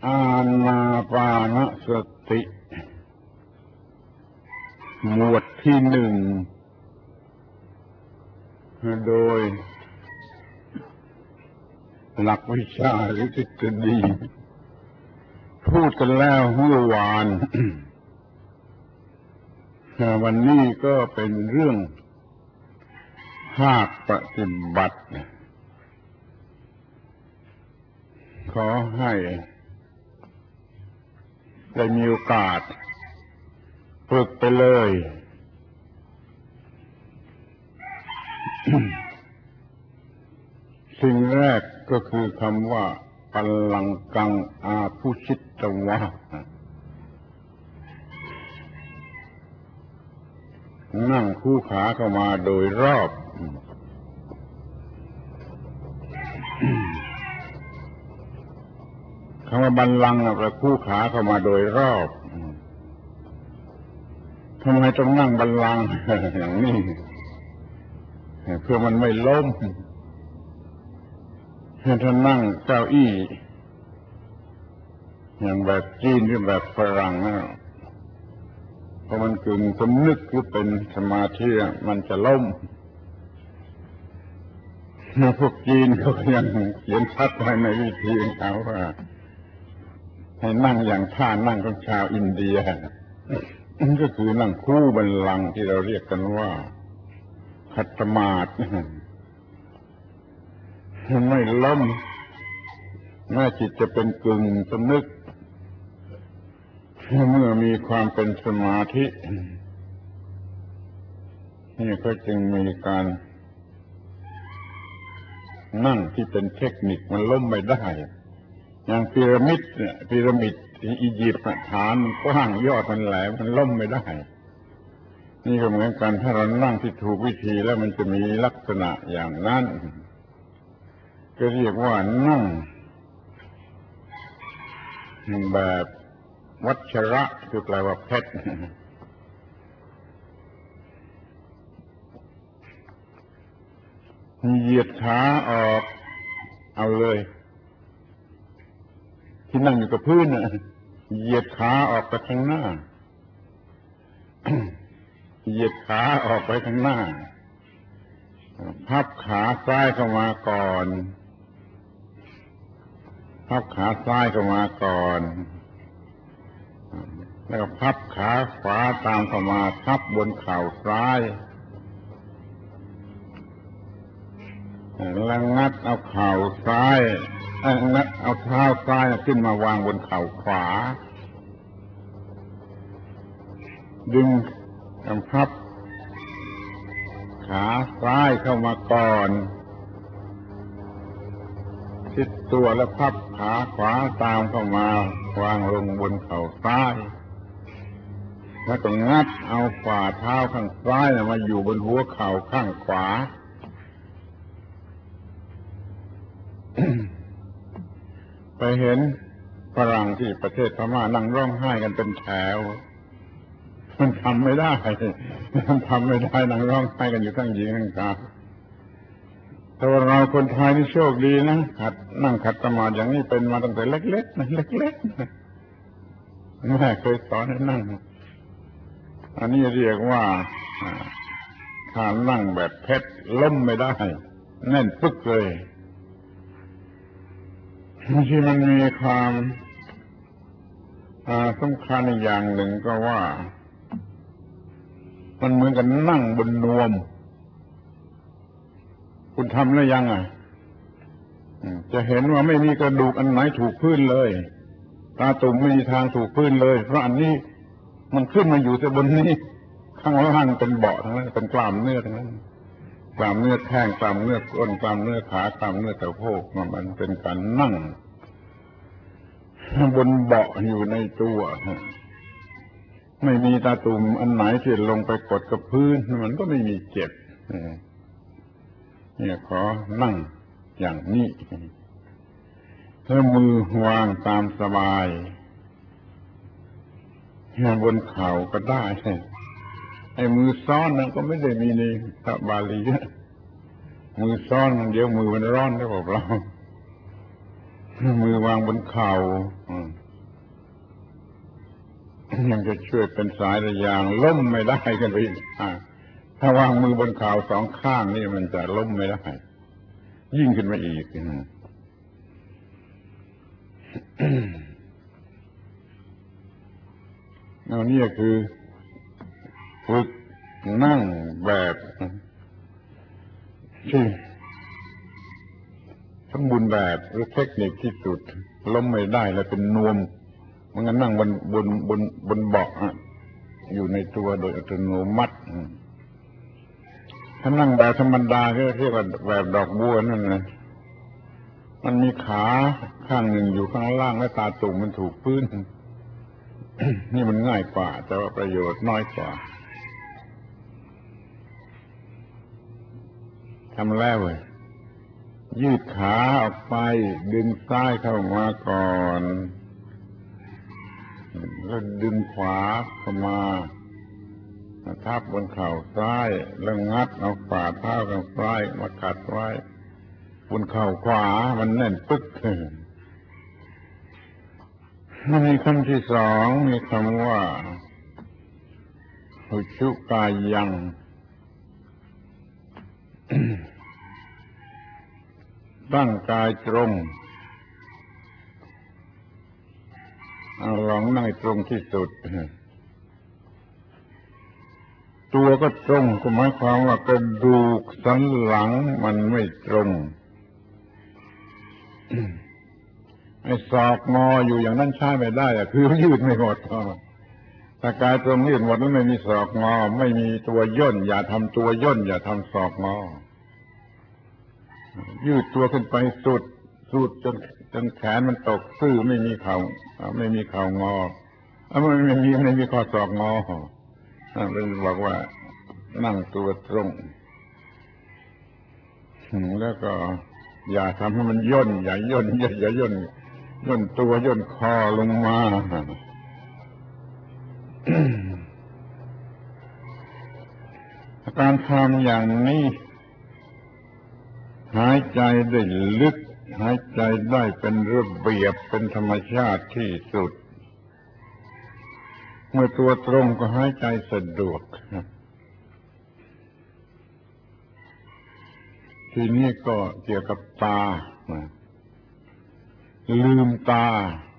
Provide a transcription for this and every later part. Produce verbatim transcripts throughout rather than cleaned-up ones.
อานาปานสติหมวดที่หนึ่งโดยหลักวิชาหรือทฤษฎีพูดกันแล้วเมื่อวานวันนี้ก็เป็นเรื่องภาคปฏิบัติขอให้ได้มีโอกาสฝึกไปเลย สิ่งแรกก็คือคำว่าปัลลังกังอาภูชิตวะนั่งคู่ขาเข้ามาโดยรอบคำว่าบัลลังก์แปลคู่ขาเข้ามาโดยรอบทำไมต้องนั่งบัลลังก์อย่างนี้เพื่อมันไม่ล้มถ้านั่งเก้าอี้อย่างแบบจีนหรือแบบฝรั่งนะเพราะมันกึ่งสำนึกหรือเป็นสมาธิมันจะล้มพวกจีนเขายังเขียนชัดไว้ในวิธีของเขาว่าให้นั่งอย่างท่านั่งของชาวอินเดียนั่นก็คือนั่งคู่บัลลังก์ที่เราเรียกกันว่าขัตมาศไม่ล้มแม้จิตจะเป็นกึ่งสำนึกเมื่อมีความเป็นสมาธินี่ก็จึงมีการนั่งที่เป็นเทคนิคมันล้มไม่ได้อย่างพีระมิดเนี่ยพีระมิดที่อียิปต์ฐานกว้างยอดมันแหลมมันล้มไม่ได้นี่ก็เหมือนกันถ้าเรานั่งที่ถูกวิธีแล้วมันจะมีลักษณะอย่างนั้นก็เรียกว่านั่งแบบวัชระคือแปลว่าเพชรเหยียดขาออกเอาเลยที่นั่งอยู่กับพื้นน่ะเหยียดขาออกไปข้างหน้าเหยียดขาออกไปข้างหน้าพับขาซ้ายเข้ามาก่อนพับขาซ้ายเข้ามาก่อนแล้วก็พับขาขวาตามเข้ามาทับบนเข่าซ้ายแล้วงัดเอาเข่าซ้ายงัดเอาเท้าซ้ายขึ้นมาวางบนเข่าขวาดึงกำพับขาซ้ายเข้ามาก่อนชิดตัวแล้วพับขาขวาตามเข้ามาวางลงบนเข่าซ้ายแล้วก็งัดเอาฝ่าเท้าข้างซ้ายมาอยู่บนหัวเข่าข้างขวา ไปเห็นฝรั่งที่ประเทศพม่านั่งร้องไห้กันเป็นแถวมันทำไม่ได้มันทำไม่ได้นั่งร้องไห้กันอยู่ทั้งหญิงทั้งชายแต่ว่าเราคนไทยนี่โชคดีนะขัดนั่งขัดสมาธิอย่างนี้เป็นมาตั้งแต่เล็กๆนะเล็กๆแม่เคยสอนให้นั่งอันนี้เรียกว่าการนั่งแบบเพชรล้มไม่ได้แน่นปึ๊กเลยที่มันมีความสำคัญอีกอย่างหนึ่งก็ว่ามันเหมือนกันนั่งบนนวมคุณทำแล้วยังอ่ะจะเห็นว่าไม่มีกระดูกอันไหนถูกพื้นเลยตาตุ่มไม่มีทางถูกพื้นเลยเพราะอันนี้มันขึ้นมาอยู่แต่บนนี้ข้างล่างเป็นเบาะทั้งนั้นเป็นกล้ามเนื้อทั้งนั้นกล้ามเนื้อแข้งกล้ามเนื้อก้นกล้ามเนื้อขากล้ามเนื้อสะโพกมันเป็นการนั่งบนเบาะอยู่ในตัวไม่มีตาตุ่มอันไหนที่ลงไปกดกับพื้นมันก็ไม่มีเจ็บเนี่ยขอนั่งอย่างนี้ถ้ามือวางตามสบายบนเข่าก็ได้ไอ้มือซ้อนนั้นก็ไม่ได้มีในพระบาลีมือซ้อนเดี๋ยวมือมันร้อนได้บอกเรามือวางบนเข่ามันจะช่วยเป็นสายระยางล้มไม่ได้กันไปอีกถ้าวางมือบนเข่าสองข้างนี่มันจะล้มไม่ได้ยิ่งขึ้นมาอีกเอานี่คือฝึกนั่งแบบที่สมบูรณ์แบบหรือเทคนิคที่สุดล้มไม่ได้แล้วเป็นนวมมันก็นั่งบนบนบนบนเบาะอยู่ในตัวโดยอัตโนมัติถ้านั่งแบบธรรมดาก็เรียกว่าแบบดอกบัวนั่นนะมันมีขาข้างหนึ่งอยู่ข้างล่างและตาตุ่มมันถูกพื้นนี่มันง่ายกว่าแต่ว่าประโยชน์น้อยกว่าทำแล้วเว้ยยืดขาออกไปดึงซ้ายเข้ามาก่อนแล้วดึงขวาเข้ามาทับบนเข่าซ้ายแล้วงัดเอาฝ่าเท้าข้างซ้ายมาขัดไว้บนเข่าขวามันแน่นปึ๊กมันมีคำที่สองมีคำว่าหุชุกายังตั้งกายตรงเอาลองนั่งตรงที่สุดตัวก็ตรงก็หมายความว่ากระดูกสันหลังมันไม่ตรงไอ้ศอกงออยู่อย่างนั้นใช้ไม่ได้อะคือยืดไม่หมดถ้ากายตรงยืดหมดแล้วไม่มีศอกงอไม่มีตัวย่นอย่าทำตัวย่นอย่าทำศอกงอยืดตัวขึ้นไปสุดสุดจนจนแขนมันตกซื่อไม่มีเข่าไม่มีเข่างอไม่ไม่มีไม่มีข้อศอกงอเป็นบอกว่านั่งตัวตรงแล้วก็อย่าทำให้มันย่นอย่าย่นอย่าอย่าย่นย่นตัวย่นคอลงมาการทำอย่างนี้หายใจได้ลึกหายใจได้เป็นระเบียบเป็นธรรมชาติที่สุดเมื่อตัวตรงก็หายใจสะดวกทีนี้ก็เกี่ยวกับตาลืมตา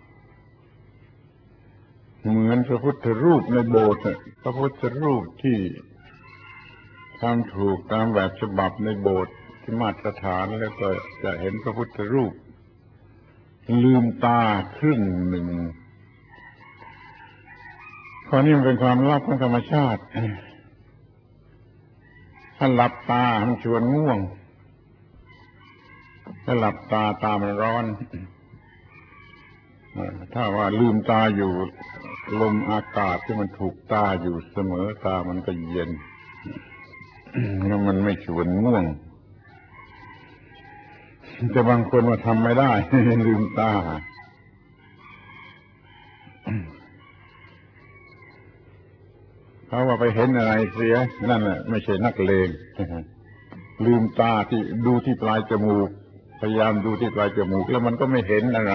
เหมือนพระพุทธรูปในโบสถ์พระพุทธรูปที่ทำถูกตามแบบฉบับในโบสถ์ที่มาตรฐานแล้วก็จะเห็นพระพุทธรูปลืมตาครึ่งหนึ่งข้อนี้มันเป็นความลับของธรรมชาติถ้าหลับตามันชวนง่วงถ้าหลับตาตามันร้อนถ้าว่าลืมตาอยู่ลมอากาศที่มันถูกตาอยู่เสมอตามันก็เย็นแล้วมันไม่ชวนง่วงแต่บางคนว่าทำไม่ได้ลืมตาเขาว่าไปเห็นอะไรเสียนั่นแหละไม่ใช่นักเลงลืมตาที่ดูที่ปลายจมูกพยายามดูที่ปลายจมูกแล้วมันก็ไม่เห็นอะไร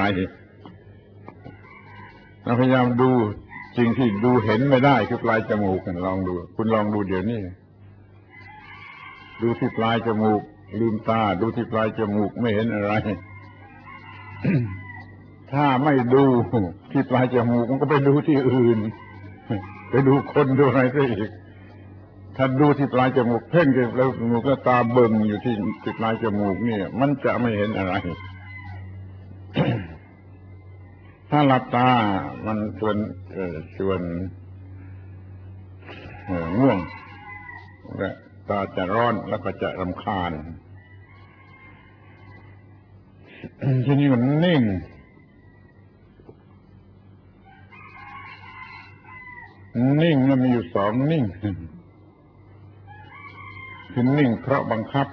เราพยายามดูสิ่งที่ดูเห็นไม่ได้คือปลายจมูกกันลองดูคุณลองดูเดี๋ยวนี้ดูที่ปลายจมูกลืมตาดูที่ปลายจมูกไม่เห็นอะไร ถ้าไม่ดูที่ปลายจมูกมันก็ไปดูที่อื่นไปดูคนดูอะไรซะอีกถ้าดูที่ปลายจมูกเพ่งแล้วจมูกก็ตาเบิ่งอยู่ที่ที่ปลายจมูกนี่มันจะไม่เห็นอะไร ถ้าหลับตามันชวนชวนง่วงและตาจะร้อนแล้วก็จะรำคาญทีนี้มันนิ่งนิ่งมันมีอยู่สองนิ่งคือนิ่งเพราะบังคับ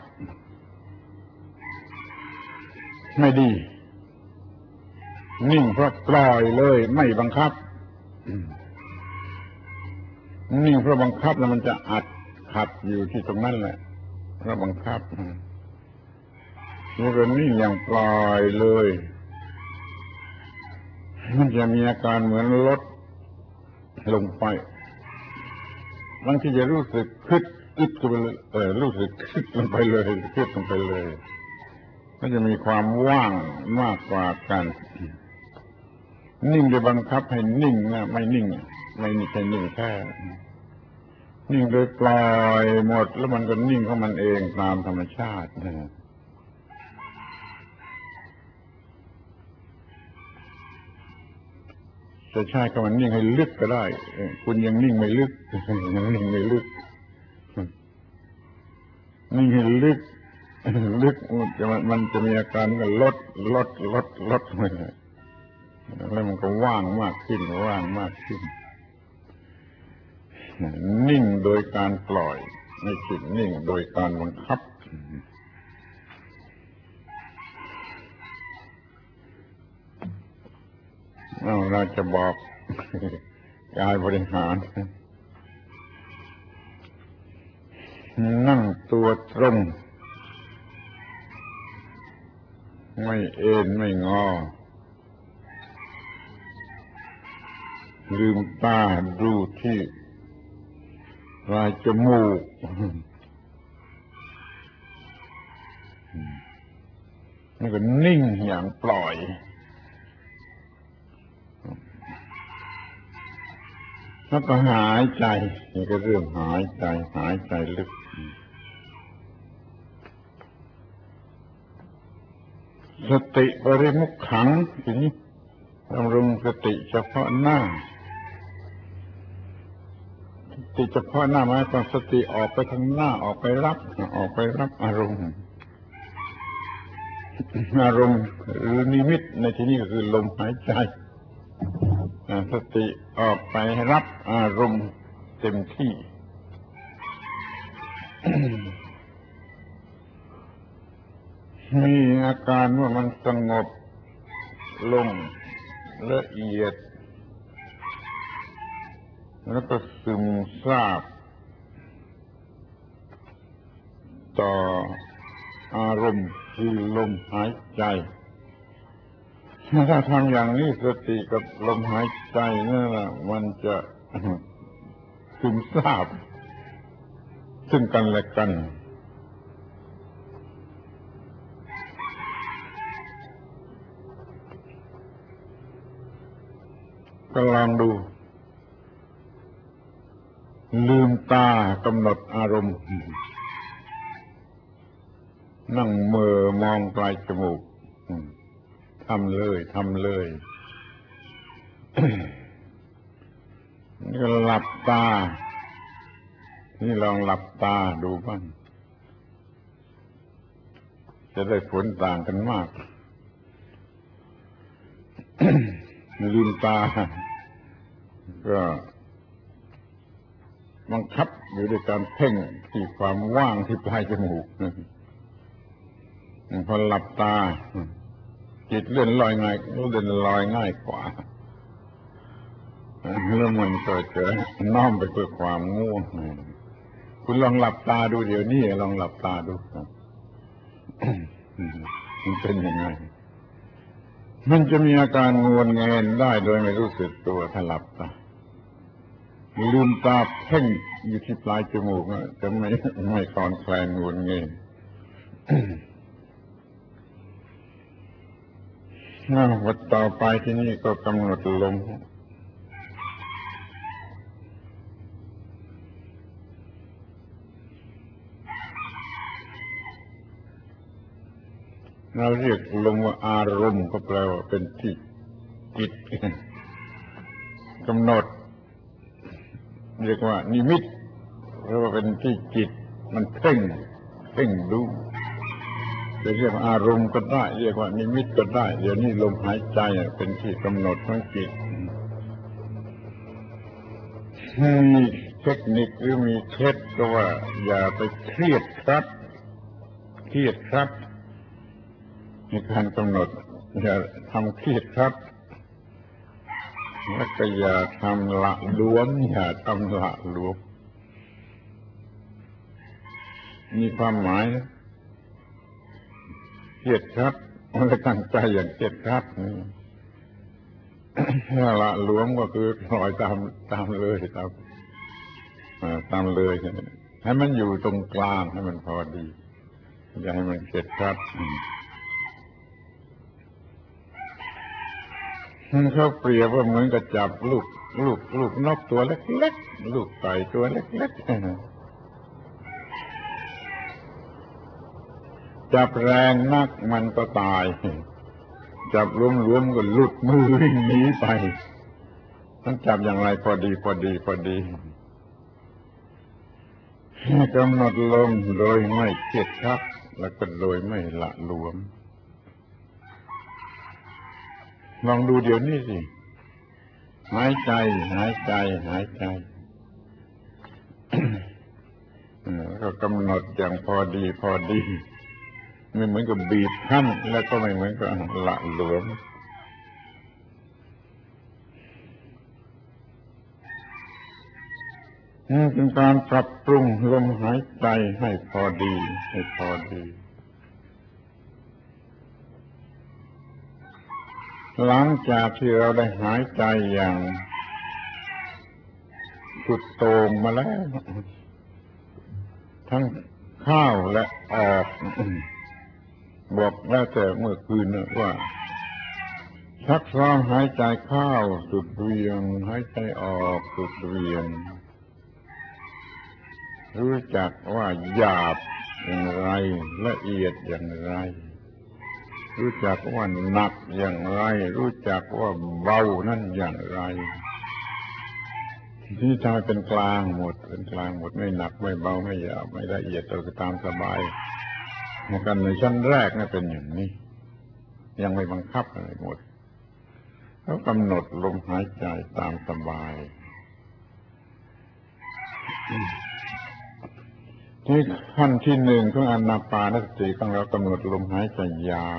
ไม่ดีนิ่งเพราะปล่อยเลยไม่บังคับนิ่งเพราะบังคับแล้วมันจะอัดขัดอยู่ที่ตรงนั้นแหละเพราะบังคับนี่เป็นนิ่งอย่างปล่อยเลยมันจะมีอาการเหมือนรถลงไปบางทีจะรู้สึกคึดอึดไปเลยเออรู้สึกคึดลงไปเลยคึดลงไปเลยก็จะมีความว่างมากกว่ากันนิ่งโดยบังคับให้นิ่งนะไม่นิ่งไม่ใช่นิ่งแท้นิ่งโดยปล่อยหมดแล้วมันก็นิ่งของมันเองตามธรรมชาติจะใช้คำว่านิ่งให้ลึกก็ได้คุณยังนิ่งไม่ลึกยังนิ่งไม่ลึกนิ่งให้ลึกลึกมันจะมีอาการก็ลดลดลดลดไปแล้วมันก็ว่างมากขึ้นว่างมากขึ้นนิ่งโดยการปล่อยไม่ใช่นิ่งโดยการบังคับเราจะบอกกายบริหารนั่งตัวตรงไม่เอ็นไม่งอลืมตาดูที่ปลายจมูกนี่ก็นิ่งอย่างปล่อยแล้วก็หายใจนี่ก็เรื่องหายใจหายใจลึกสติปริมุขขังทีนี้ดำรงสติเฉพาะหน้าสติเฉพาะหน้าหมายความสติออกไปทางหน้าออกไปรับออกไปรับอารมณ์อารมณ์หรือนิมิตในที่นี้ก็คือลมหายใจสติออกไปรับอารมณ์เต็มที่มีอาการว่ามันสงบลงละเอียดแล้วก็ซึมซาบต่ออารมณ์คือลมหายใจถ้าทำอย่างนี้สติกับลมหายใจนั่นแหละมันจะซึมซาบซึ่งกันและกันก็ลองดูลืมตากำหนดอารมณ์นั่งเมื่อมองปลายจมูกทำเลยทำเลยนี่ก็หลับตานี่ลองหลับตาดูบ้างจะได้ผลต่างกันมากลืมตาก็บังคับอยู่ด้วยการเพ่งที่ความว่างที่ปลายจมูกพอหลับตาจิตเลื่อนลอยง่ายเลื่อนลอยง่ายกว่าแล้วมันก็จะน้อมไปเพื่อความง่วงคุณลองหลับตาดูเดี๋ยวนี้ลองหลับตาดูมันเป็นยังไงมันจะมีอาการงวนเงินได้โดยไม่รู้สึกตัวถ้าหลับตาลืมตาเพ่งอยู่ที่ปลายจมูกจะไม่ไม่คลอนแคลนงวนเงินวัดต่อไปที่นี่ก็กำหนดลมเราเรียกลมว่าอารมณ์ก็แปลว่าเป็นที่จิตกำหนดเรียกว่านิมิตเรียกว่าเป็นที่จิตมันเพ่งเพ่งดูจะเรียกว่าอารมณ์ก็ได้เรียกว่านิมิตก็ได้เดี๋ยวนี้ลมหายใจเป็นที่กำหนดของจิตมีเทคนิคหรือมีเคล็ดก็ว่าอย่าไปเครียดครับเครียดครับในการกำหนดอย่าทำเครียดครับและก็อย่าทำละหลวมอย่าทำละหลวมมีความหมายเครียดครับมันก็ตั้งใจอย่างเครียดครับถ้าละหลวมก็คือปล่อยตามตามเลยตามตามเลยให้มันอยู่ตรงกลางให้มันพอดีอย่าให้มันเก็ดครัดเขาเปรียบว่าเหมือนกับจับลูกลูกลูกนกตัวเล็กๆลูกไก่ตัวเล็กๆจับแรงนักมันก็ตายจับรวมๆก็หลุดมือวิ่งหนีไปต้องจับอย่างไรพอดีพอดีพอดีกำหนดลมโดยไม่เกียจคร้านแล้วก็โดยไม่ละหลวมลองดูเดี๋ยวนี้สิหายใจหายใจหายใจก็กำหนดอย่างพอดีพอดีไม่เหมือนกับบีบคั้นแล้วก็ไม่เหมือนกับละหลวมนี่เป็นการปรับปรุงลมหายใจให้พอดีให้พอดีหลังจากที่เราได้หายใจอย่างสุดโต่งมาแล้วทั้งเข้าและออกบอกแล้วแต่เมื่อคืนว่าชักซ้อมหายใจเข้าสุดเวียงหายใจออกสุดเวียงรู้จักว่าหยาบอย่างไรละเอียดอย่างไรรู้จักว่าหนักอย่างไรรู้จักว่าเบานั่นอย่างไรที่ทำเป็นกลางหมดเป็นกลางหมดไม่หนักไม่เบาไม่หยาบไม่ละเอียดเราก็ตามสบายกันในชั้นแรกนี่เป็นอย่างนี้ยังไม่บังคับอะไรหมดเขากำหนดลมหายใจตามสบายที่ขั้นที่หนึ่งของอานาปานสติของเรากำหนดลมหายใจยา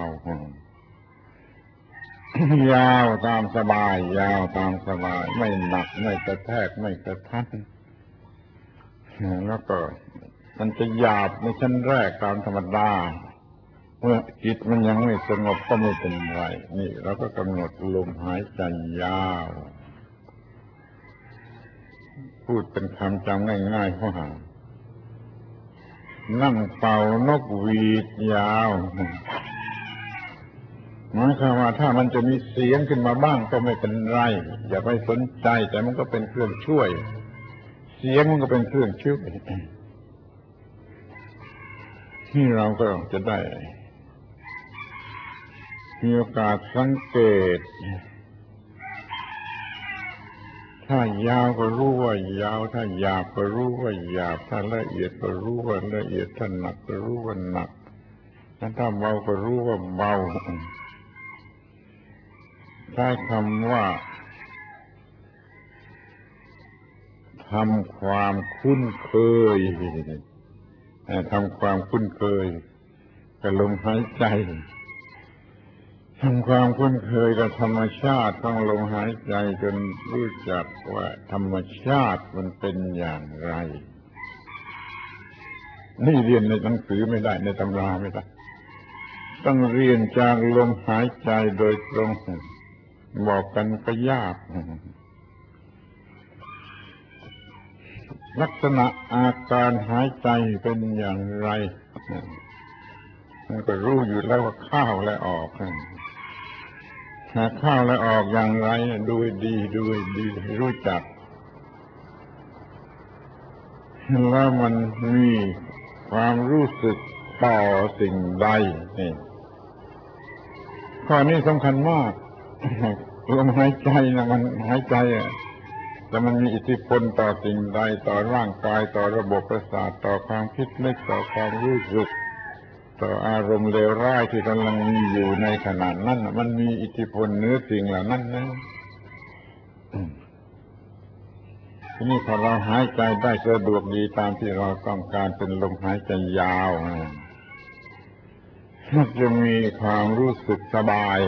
วยาวตามสบายยาวตามสบายไม่หนักไม่กระแทกไม่กระทันแล้วก็มันจะหยาบในชั้นแรกตามธรรมดาเมื่อจิตมันยังไม่สงบก็ไม่เป็นไรนี่เราก็กำหนดลมหายใจยาวพูดเป็นคำจำง่ายๆว่านั่งเป่านกหวีดยาวหมายความว่าถ้ามันจะมีเสียงขึ้นมาบ้างก็ไม่เป็นไรอย่าไปสนใจแต่มันก็เป็นเครื่องช่วยเสียงมันก็เป็นเครื่องช่วยที่เราก็จะได้มีโอกาสสังเกตถ้ายาวก็รู้ว่ายาวถ้าหยาบก็รู้ว่าหยาบถ้าละเอียดก็รู้ว่าละเอียดถ้าหนักก็รู้ว่าหนักถ้าเบาก็รู้ว่าเบาใช้คำว่าทำความคุ้นเคยทำความคุ้นเคยกับลมหายใจทำความคุ้นเคยกับธรรมชาติของลมหายใจจนรู้จักว่าธรรมชาติมันเป็นอย่างไรนี่เรียนในหนังสือไม่ได้ในตำราไม่ได้ต้องเรียนจากลมหายใจโดยตรงบอกกันก็ยากลักษณะอาการหายใจเป็นอย่างไรมันก็รู้อยู่แล้วว่าเข้าและออกหาเข้าและออกอย่างไรดูดีดูดีรู้จักแล้วมันมีความรู้สึกต่อสิ่งใดนี่ข้อนี้สำคัญมากลมหายใจนะมันหายใจอ่ะแต่มันมีอิทธิพลต่อสิ่งใดต่อร่างกายต่อระบบประสาทต่อความคิดนึกต่อความรู้สึกต่ออารมณ์เลวร้ายที่กำลังมีอยู่ในขณะนั้นมันมีอิทธิพลเหนือสิ่งเหล่านั้นนะทีนี้พอเราหายใจได้สะดวกดีตามที่เราต้องการเป็นลมหายใจยาวมันจะมีความรู้สึกสบาย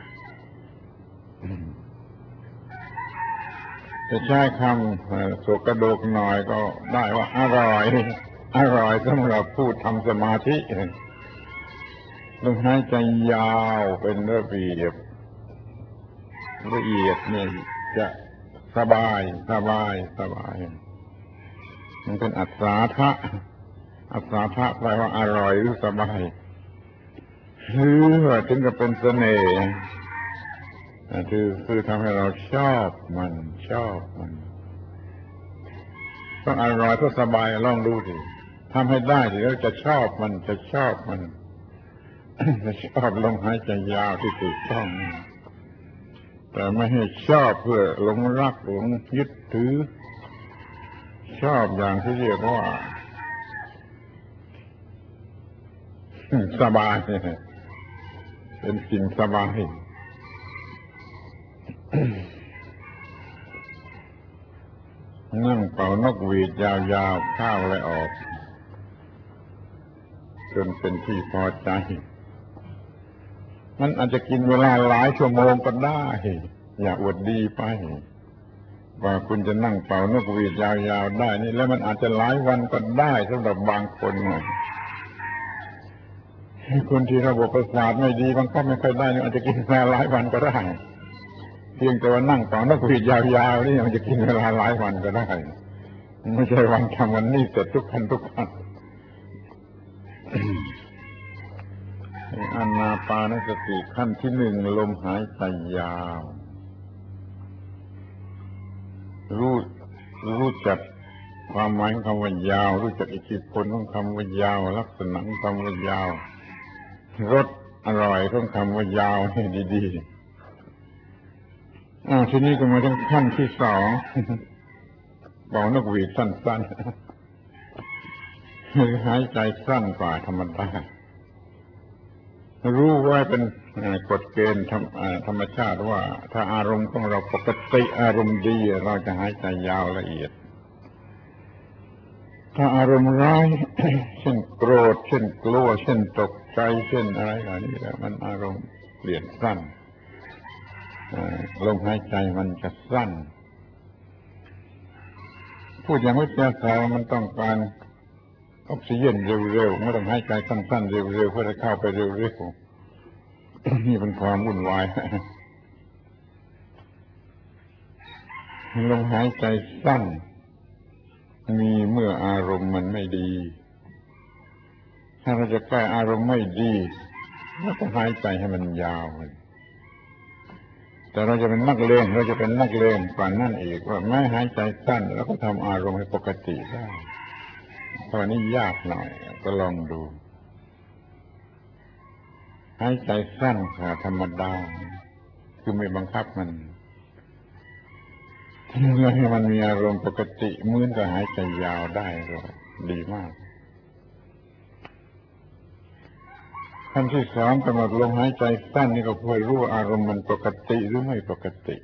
จะใช้คำสกระโดกหน่อยก็ได้ว่าอร่อยอร่อยสำหรับผู้ทำสมาธิลมหายใจยาวเป็นระเบียบละเอียดเนี่ยจะสบายสบายสบายมันเป็นอัศทะอัศทะแปลว่าอร่อยหรือสบายหรือว่าถึงกับเป็นเสน่ห์คือคือทำให้เราชอบมันชอบมันต้องอร่อยก็สบายลองดูสิทำให้ได้สิแล้วจะชอบมันจะชอบมันจะชอบลมหายใจยาวที่ถูกต้องแต่ไม่ให้ชอบเพื่อหลงรักหลงยึดถือชอบอย่างที่เรียกว่าสบายเป็นสิ่งสบายนั่งเป่านกหวีดยาวๆเข้าและออกจนเป็นที่พอใจมันอาจจะกินเวลาหลายชั่วโมงก็ได้อย่าอวดดีไปว่าคุณจะนั่งเป่านกหวีดยาวๆได้นี่แล้วมันอาจจะหลายวันก็ได้สำหรับบางคนคนที่ระบบประสาทไม่ดีบางก็ไม่ค่อยได้อาจจะกินเวลาหลายวันก็ได้เพียงแต่ว่านั่งเป่านกหวีดยาวๆนี่มันจะกินเวลาหลายวันก็ได้ไม่ใช่วันทำวันนี้เสร็จทุกคันทุกคันอานาปานสติขั้นที่หนึ่งลมหายใจยาวรู้รู้จักความหมายของคำว่ายาวรู้จักอิทธิพลของคำว่ายาวลักษณะของคำว่ายาวรสอร่อยของคำว่ายาวให้ดีๆอ้าวทีนี้ก็มาถึงขั้นที่สองเป่านกหวีดสั้นๆหายใจสั้นกว่าธรรมดารู้ว่าเป็นกฎเกณฑ์ธรรมชาติว่าถ้าอารมณ์ของเราปกติอารมณ์ดีเราจะหายใจยาวละเอียดถ้าอารมณ์ร้ายเช่นโกรธเช่นกลัวเช่นตกใจเช่นอะไรเหล่านี้แล้วมันอารมณ์เปลี่ยนสั้นลมหายใจมันจะสั้นพูดอย่างวิทยาศาสตร์มันต้องการออกซิเจนเร็วๆไม่ต้องหายใจสั้นๆเร็วๆเพื่อให้เข้าไปเร็วๆนี่เป็นความวุ่นวายลมหายใจสั้นมีเมื่ออารมณ์มันไม่ดีถ้าเราจะแก้อารมณ์ไม่ดีเราต้องหายใจให้มันยาวแต่เราจะเป็นนักเลงเราจะเป็นนักเลงกว่านั่นอีกว่าแม้หายใจสั้นแล้วก็ทำอารมณ์ให้ปกติได้ตอนนี้ยากหน่อยก็ลองดูหายใจสั้นค่ะธรรมดาคือไม่บังคับมันแล้วให้มันมีอารมณ์ปกติเหมือนกับหายใจยาวได้ก็ดีมากขั้นที่สองกำหนดลมหายใจสั้นนี่ก็เพื่อรู้อารมณ์มันปกติหรือไม่ปกติ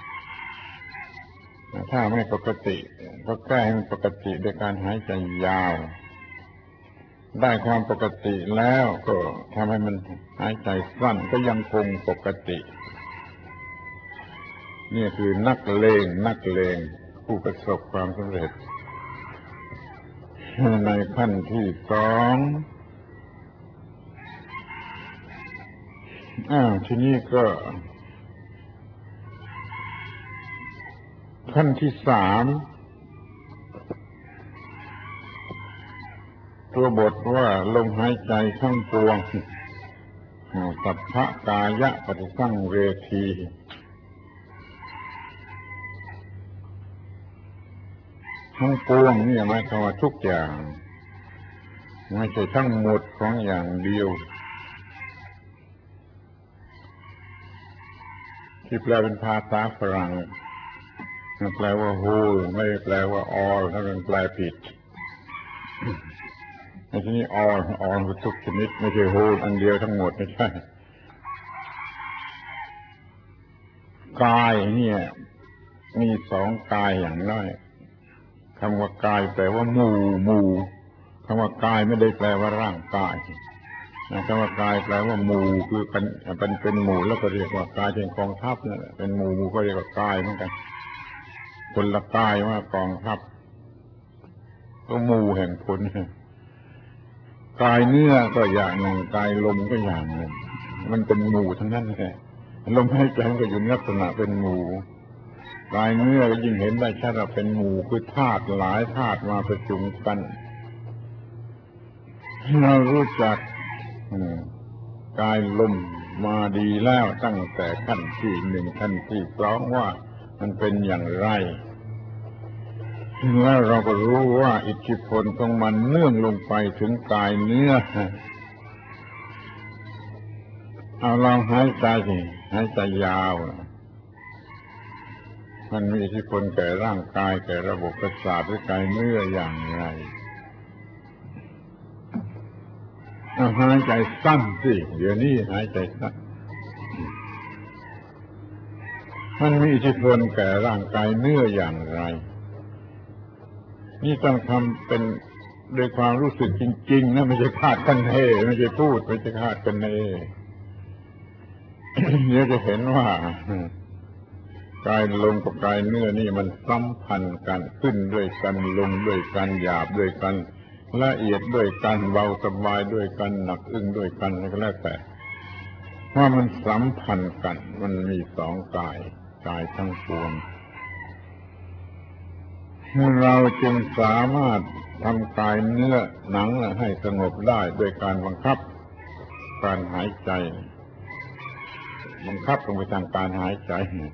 ถ้าไม่ปกติก็แก้ให้มันปกติโดยการหายใจยาวได้ความปกติแล้วก็ทำให้มันหายใจสั้นก็ยังคงปกตินี่คือนักเลงนักเลงผู้ประสบความสำเร็จในขั้นที่สองอ้าวทีนี้ก็ขั้นที่สามตัวบทว่าลมหายใจทั้งปวงสัพพะกายะปฏิสังเวทีทั้งปวงนี่หมายความว่าทุกอย่างไม่ใช่ทั้งหมดของอย่างเดียวที่แปลเป็นภาษาฝรั่งแปลว่า whole ไม่ได้แปลว่า all ถ้าเป็นแปลผิดในที่นี้ all all คือทุกชนิดไม่ใช่ whole อันเดียวทั้งหมดไม่ใช่กายเนี่ยมีสองกายอย่างน้อยคำว่ากายแปลว่าหมู่หมู่คำว่ากายไม่ได้แปลว่าร่างกายคำว่ากายแปลว่าหมู่คือเป็นเป็นเป็นหมู่แล้วก็เรียกว่ากายเป็นกองทัพนั่นแหละเป็นหมู่หมู่ก็เรียกว่ากายเหมือนกันคนละกายว่ากองทัพก็หมู่แห่งคนกายเนื้อก็อย่างหนึ่งกายลมก็อย่างหนึ่งมันเป็นหมู่ทั้งนั้นแหละลมหายใจมันก็อยู่ในลักษณะเป็นหมู่กายเนื้อก็ยิ่งเห็นได้ชัดว่าเป็นหมู่คือธาตุหลายธาตุมาประชุมกันเรารู้จักกายลมมาดีแล้วตั้งแต่ขั้นที่หนึ่งขั้นที่สองว่ามันเป็นอย่างไรแล้วเราก็รู้ว่าอิทธิพลของมันเนื่องลงไปถึงกายเนื้อเอาลองหายใจสิหายใจยาวมันมีอิทธิพลแก่ร่างกายแก่ระบบประสาทหรือกายเนื้ออย่างไรเอาหายใจสั้นสิเดี๋ยวนี้หายใจสั้นมันมีอิทธิพลแก่ร่างกายเนื้ออย่างไรนี่ต้องทำเป็นด้วยความรู้สึกจริงๆนะไม่ใช่คาดคะเนไม่ใช่พูดไม่ใช่คาดคะเน เดี๋ยวจะเห็นว่ากายลมกับกายเนื้อนี่มันสัมพันธ์กันขึ้นด้วยกันลงด้วยกันหยาบด้วยกันละเอียดด้วยกันเบาสบายด้วยกันหนักอึ้งด้วยกันก็แล้วแต่ว่ามันสัมพันธ์กันมันมีสองกายกายทั้งปวงเราจึงสามารถทำกายเนื้อหนังให้สงบได้ด้วยการบังคับการหายใจบังคับลงไปทางการหายใจ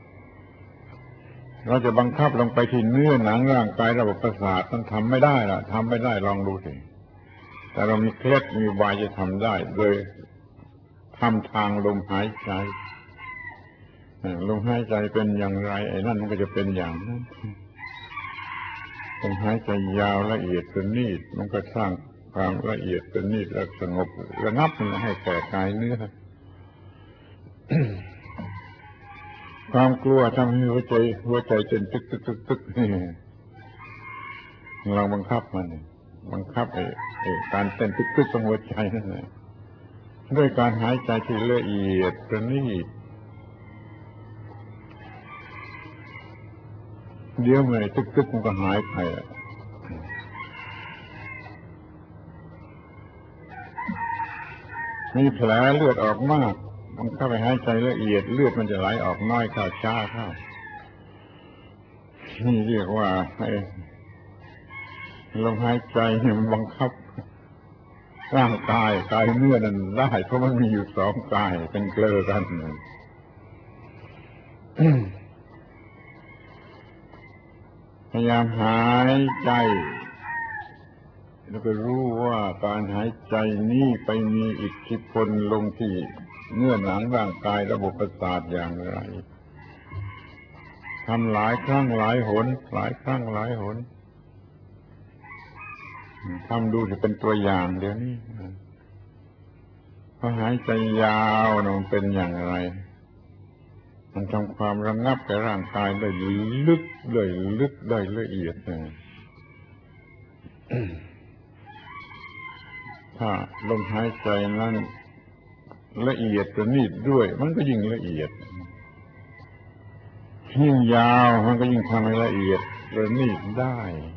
เราจะบังคับลงไปที่เนื้อหนังร่างกายระบบประสาทมันทำไม่ได้ล่ะทำไม่ได้ลองดูสิแต่เรามีเคล็ดมีวิธีจะทำได้โดยทำทางลมหายใจลมหายใจเป็นอย่างไรไอ้นั่นมันก็จะเป็นอย่างนั้นลมหายใจยาวละเอียดประณีตมันก็สร้างความละเอียดประณีตและสงบระงับมันให้แก่กายเนื้อความกลัวทำให้หัวใจหัวใจเต้นตึกตึกตึกตึกนี่เราบังคับมันบังคับไอ้ไอ้การเต้นตึกตึกของหัวใจนั่นแหละด้วยการหายใจที่ละเอียดประณีตเดี๋ยวเมื่อตึกตึกมันก็หายไปมีแผลเลือดออกมากมันเข้าไปหายใจละเอียดเลือดมันจะไหลออกน้อยเข้าช้าเข้านี่เรียกว่าให้ลมหายใจมันบังคับร่างกายกายเนื้อนั้นได้เพราะมันมีอยู่สองกายเป็นเกลือกันพยายามหายใจแล้วก็รู้ว่าการหายใจนี้ไปมีอิทธิพลลงที่เนื้อหนังร่างกายระบบประสาทอย่างไรทำหลายครั้งหลายหนหลายครั้งหลายหนทำดูจะเป็นตัวอย่างเดี๋ยวนี้พอหายใจยาวมันเป็นอย่างไรมันทำความระงับแก่ร่างกายได้ลึกได้ลึกได้ละเอียดถ้าลมหายใจนั้นละเอียดประณีตด้วยมันก็ยิ่งละเอียดยิ่งยาวมันก็ยิ่งทำให้ละเอียดประณีตได้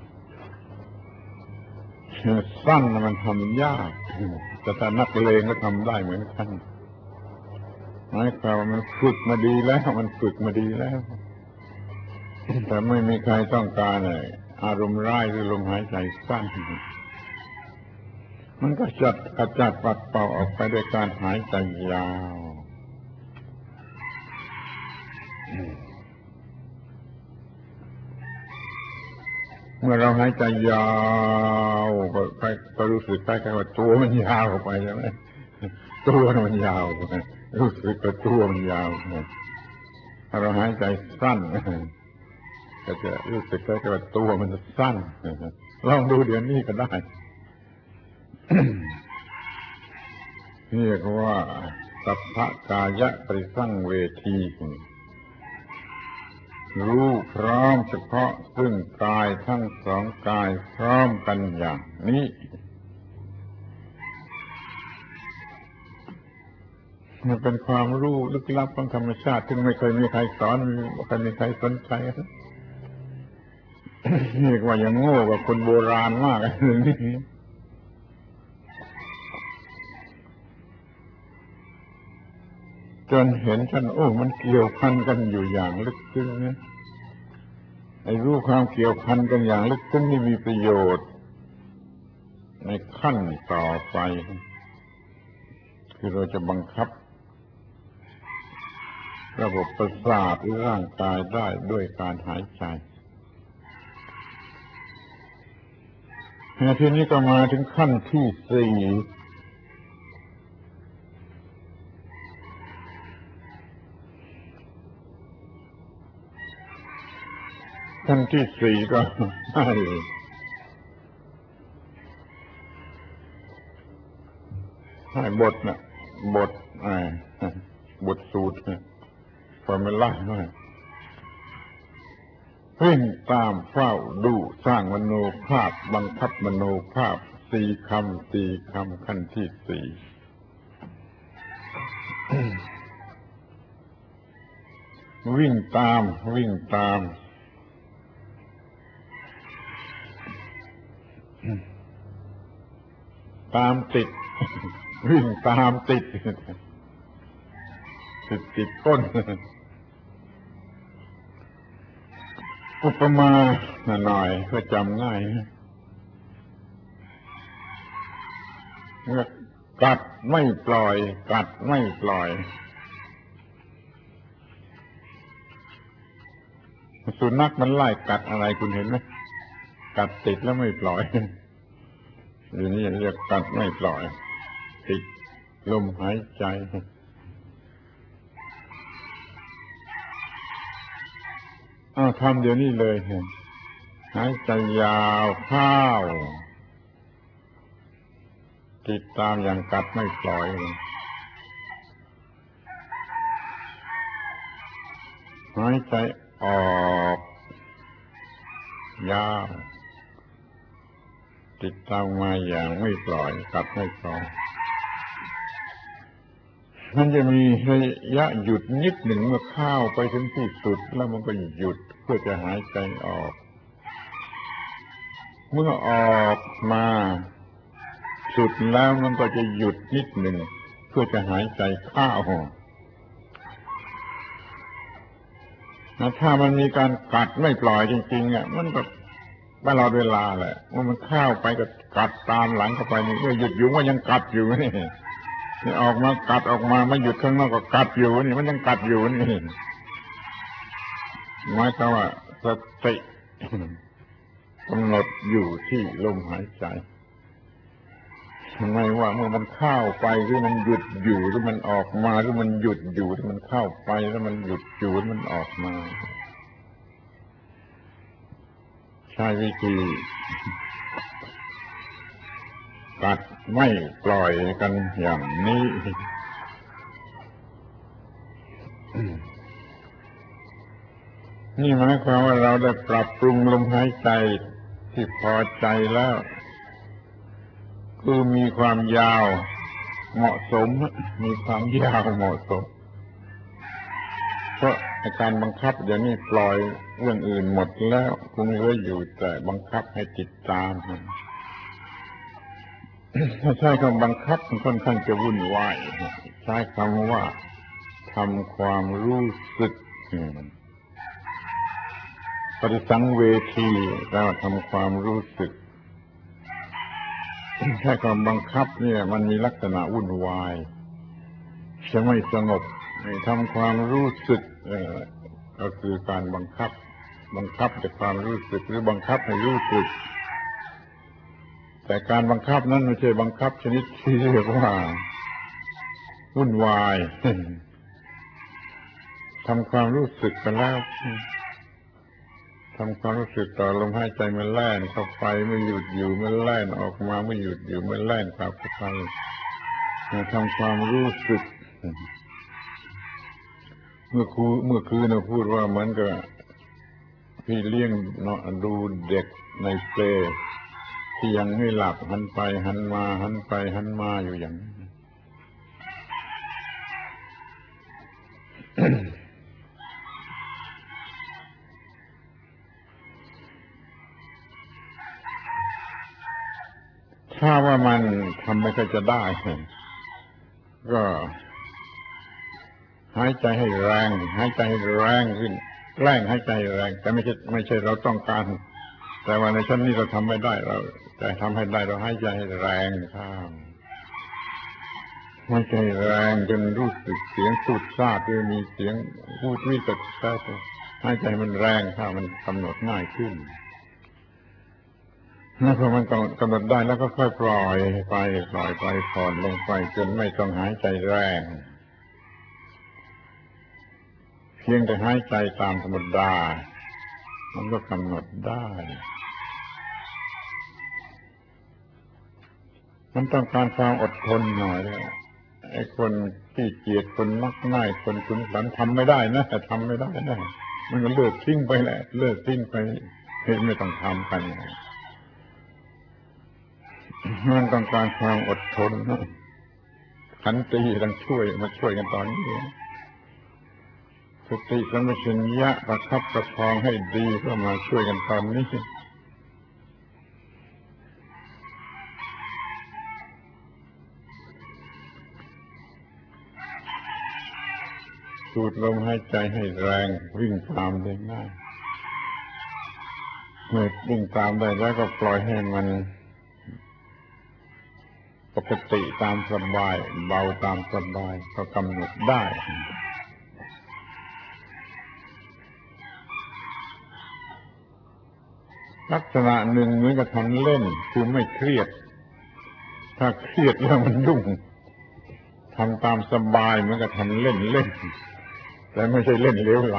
สั้นมันทำยากแต่ถ้านักเลงก็ทำได้เหมือนกันหมายความว่ามันฝึกมาดีแล้วมันฝึกมาดีแล้วแต่ไม่มีใครต้องการเลยอารมณ์ร้ายหรือลมหายใจสั้นมันก็จัดกระจัดปัดเป่าออกไปด้วยการหายใจยาวเมื่อเราหายใจยาวก็ก็รู้สึกใกล้ๆว่าตัวมันยาวออกไปใช่ไหมตัวมันยาวรู้สึกว่าตัวมันยาวถ้าเราหายใจสั้นก็จะรู้สึกใกล้ๆว่าตัวมันสั้นลองดูเดี๋ยวนี้ก็ได้เรียกว่าสัพพกายะปริสังเวทีรู้พร้อมเฉพาะซึ่งกายทั้งสองกายพร้อมกันอย่างนี้มันเป็นความรู้ลึกลับของธรรมชาติซึ่งไม่เคยมีใครสอนไม่เคยมีใครสนใจเรียกว่ายังโง่กว่าคนโบราณมากนี่จนเห็นท่านโอ้มันเกี่ยวพันกันอยู่อย่างลึกซึ้งนะไอ้รู้ความเกี่ยวพันกันอย่างลึกซึ้งนี่มีประโยชน์ในขั้นต่อไปคือเราจะบังคับระบบประสาทหรือร่างกายได้ด้วยการหายใจทีนี้ก็มาถึงขั้นที่สี่ขั้นที่สี่ก็ให้ให้บทนะบทบทสูตรฟอร์มูล่าวิ่งตามเฝ้าดูสร้างมโนภาพบังคับมโนภาพสี่คำสี่คำขั้นที่สี่วิ่งตามวิ่งตามตามติดวิ่งตามติดติดติดก้นอุปมาหน่อยเพื่อจำง่ายเมื่อกัดไม่ปล่อยกัดไม่ปล่อยสุนัขมันไล่กัดอะไรคุณเห็นไหมกัดติดแล้วไม่ปล่อยอยู่นี่เรียกกัดไม่ปล่อยติดลมหายใจอ้าวทำเดี๋ยวนี้เลยหายใจยาวเข้าติดตามอย่างกัดไม่ปล่อยหายใจออกยาวติดตามมาอย่างไม่ปล่อยกัดไม่ปล่อยมันจะมีระยะหยุดนิดหนึ่งเมื่อเข้าไปถึงที่สุดแล้วมันก็หยุดเพื่อจะหายใจออกเมื่อออกมาสุดแล้วมันก็จะหยุดนิดหนึ่งเพื่อจะหายใจเข้าถ้ามันมีการกัดไม่ปล่อยจริงๆอ่ะมันก็ตลอดเวลาแหละว่ามันเข้าไปก็กัดตามหลังเข้าไปนี่หยุดอยู่ว่ายังกัดอยู่นี่นี่ออกมากัดออกมาไม่หยุดข้างนอกก็กัดอยู่นี่มันยังกัดอยู่นี่หมายความว่าสติกำหนดอยู่ที่ลมหายใจไม่ว่าเมื่อมันเข้าไปหรือมันหยุดอยู่หรือมันออกมาหรือมันหยุดอยู่หรือมันเข้าไปแล้วมันหยุดอยู่หรือมันออกมาใช้วิธีกัดไม่ปล่อยกันอย่างนี้นี่หมายความว่าเราได้ปรับปรุงลมหายใจที่พอใจแล้วคือมีความยาวเหมาะสมมีความยาวเหมาะสมเพราะการบังคับเดี๋ยวนี้ปล่อยเรื่องอื่นหมดแล้วคงเหลืออยู่แต่บังคับให้ติดตามถ้าใช้คำบังคับมันค่อนข้างจะวุ่นวายใช้คำว่าทำความรู้สึกปฏิสังเวทีแล้วทำความรู้สึกแค่ความบังคับเนี่ยมันมีลักษณะวุ่นวายจะไม่สงบทำความรู้สึกก็คือการบังคับบังคับจากความรู้สึกหรือบังคับให้รู้สึกแต่การบังคับนั้นไม่ใช่บังคับชนิดที่เรียกว่าวุ่นวายทำความรู้สึกไปแล้วทำความรู้สึกต่อลมหายใจมันแล่นเข้าไปไม่หยุดอยู่มันแล่นออกมาไม่หยุดอยู่มันแล่นกลับเข้าไปทำความรู้สึกเมื่อครูเมื่อคืนเราพูดว่าเหมือนกับพี่เลี้ยงเนาะดูเด็กในเปลที่ยังไม่หลับหันไปหันมาหันไปหันมาอยู่อย่างนี้ ถ้าว่ามันทำไม่ค่อยจะได้ก็หายใจให้แรงหายใจให้แรงขึ้นแกล้งหายใจแรงแต่ไม่ใช่ไม่ใช่เราต้องการแต่ว่าในชั้นนี้เราทำไม่ได้เราแต่ทำให้ได้เราหายใจให้แรงข้ามหายใจแรงจนรู้สึกเสียงสูดซาดหรือมีเสียงพูดวิตกแทรกหายใจมันแรงข้ามันกำหนดง่ายขึ้นแล้วพอมันกำหนดได้แล้วก็ค่อยปล่อยไปปล่อยไปผ่อนลงไปจนไม่ต้องหายใจแรงเพียงแต่หายใจตามธรรมดามันก็กำหนดได้มันต้องการความอดทนหน่อยเลยไอ้คนที่เกียจคนมักง่ายคนขุนขันทำไม่ได้นะแต่ทำไม่ได้นะมันก็เลิกทิ้งไปแหละเลิกทิ้งไปไม่ต้องทำกันมันต้องการความอดทนขันติต้องช่วยมาช่วยกันตอนนี้สติสัมปชัญญะประคับประคองให้ดีก็มาช่วยกันตอนนี้สูดลมหายใจให้แรงวิ่งตามได้ง่ายเมื่อวิ่งตามได้แล้วก็ปล่อยให้มันปกติตามสบายเบาตามสบายก็กำหนดได้ลักษณะหนึ่งเหมือนกับทำเล่นคือไม่เครียดถ้าเครียดแล้วมันยุ่งทำตามสบายเหมือนกับทำเล่นเล่นแต่ไม่ใช่เล่นเลวไหล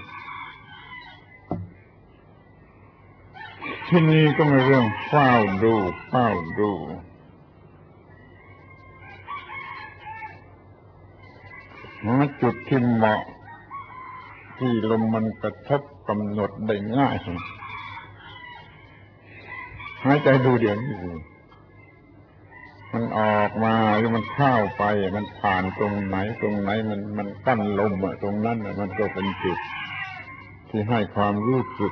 ที่นี่ก็มีเรื่องเฝ้าดูเฝ้าดูหาจุดที่เหมาะที่ลมมันกระทบกำหนดได้ง่ายหายใจดูเดี๋ยวนี้มันออกมาหรือมันเข้าไปมันผ่านตรงไหนตรงไหนมันมันกั้นลมอ่ะตรงนั้นอ่ะมันก็เป็นจุดที่ให้ความรู้สึก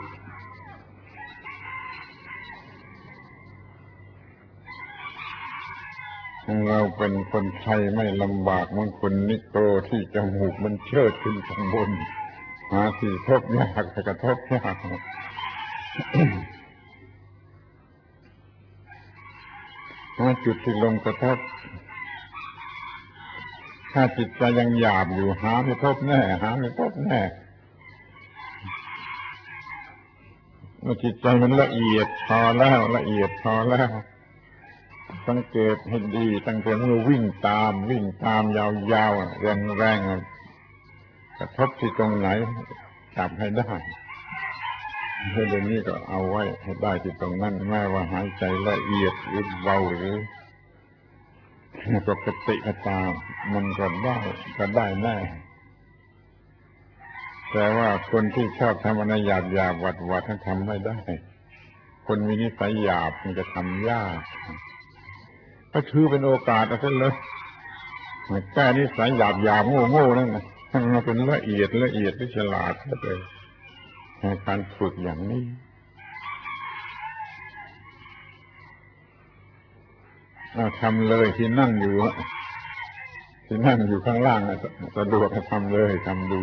เราเป็นคนไทยไม่ลำบากเหมือนคนนิโกรที่จมูกมันเชิดขึ้นข้างบนหาที่ทบยากกระทบยากหาจุดที่ลมกระทบถ้าจิตใจยังหยาบอยู่หาไม่พบแน่หาไม่พบแน่เมื่อจิตใจมันละเอียดพอแล้วละเอียดพอแล้วสังเกตให้ดีตั้งแต่เมื่อวิ่งตามวิ่งตามยาวๆแรงๆกระทบที่ตรงไหนจับให้ได้เรื่องนี้ก็เอาไว้ให้ได้ที่ตรงนั้นแม้ว่าหายใจละเอียดหรือเบาหรือปกติก็ตามมันก็ได้ก็ได้แน่แต่ว่าคนที่ชอบทำอะไรหยาบหยาบวัดวัดท่านทำไม่ได้คนมีนิสัยหยาบมันจะทำยากก็ถือเป็นโอกาสเอาซะเลยแก้นิสัยหยาบหยาบโง่โง่นั่นให้มันเป็นละเอียดละเอียดที่ฉลาดก็เลยการฝึกอย่างนี้ทำเลยที่นั่งอยู่ที่นั่งอยู่ข้างล่างสะดวกทำเลยทำดู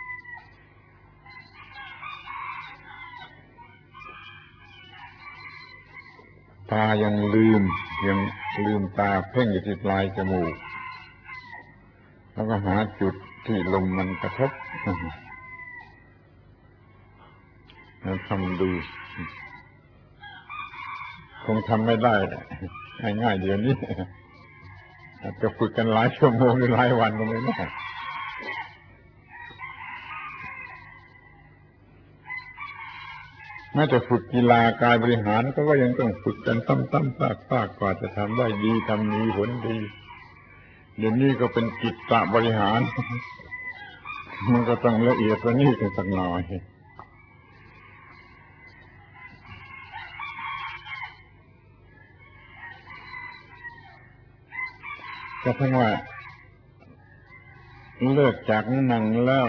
ตายังลืมยังลืมตาเพ่งอยู่ที่ปลายจมูกแล้วก็หาจุดที่ลมมันกระทบแล้วทำดูคงทำไม่ได้ง่ายๆเดี๋ยวนี้อาจจะฝึกกันหลายชั่วโมงหรือหลายวันก็ไม่แน่แม้แต่ฝึกกีฬากายบริหารก็ยังต้องฝึกกันซ้ำๆซากๆกว่าจะทำได้ดีทำมีผลดีเดี๋ยวนี้ก็เป็นจิตบริหารมันก็ต้องละเอียดกว่านี้กันสักหน่อยก็ทั้งว่าเลิกจากนั่งแล้ว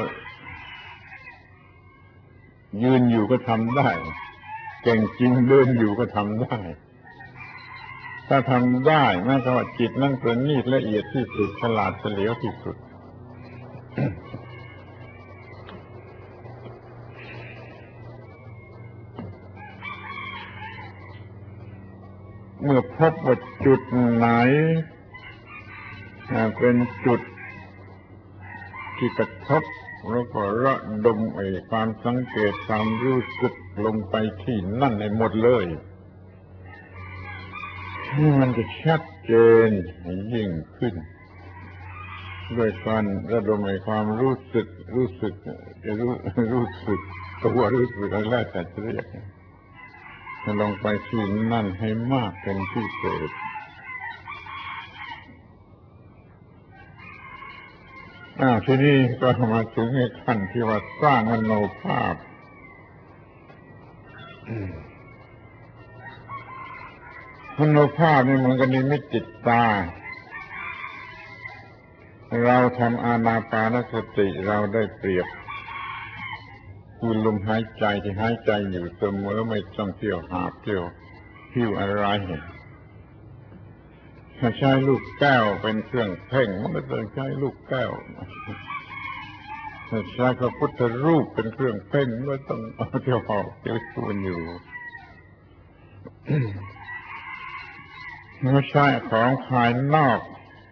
ยืนอยู่ก็ทำได้เก่งจริงเดินอยู่ก็ทำได้ถ้าทำได้แม้ว่าจิตนั่นประณีตละเอียดที่สุดฉลาดเฉลียวที่สุดเมื่อพบว่าจุดไหนเป็นจุดที่กระทบแล้วก็ระดมไอ้ความสังเกตความรู้สึกลงไปที่นั่นให้หมดเลยนี่มันจะชัดเจนยิ่งขึ้นด้วยการระดมไอ้ความรู้สึกรู้สึกจะรู้รู้สึกตัวรู้สึกอะไรแล้วแต่จะเรียกให้ลงไปที่นั่นให้มากเป็นพิเศษอ้าวทีนี้ก็มาถึงในขั้นที่ว่าสร้างมโนภาพมโนภาพนี่เหมือนกับนิมิตจิตตาเราทำอานาปานสติเราได้เปรียบคือลมหายใจที่หายใจอยู่เสมอไม่ต้องเที่ยวหาเที่ยวหิ้วอะไรถ้าใช้ลูกแก้วเป็นเครื่องเพ่งมันก็ต้องใช้ลูกแก้วถ้าใช้พระพุทธรูปเป็นเครื่องเพ่งก็ต้องเอาเที่ยวหอกเที่ยวชวนอยู่ไม่ใช่ของภายนอก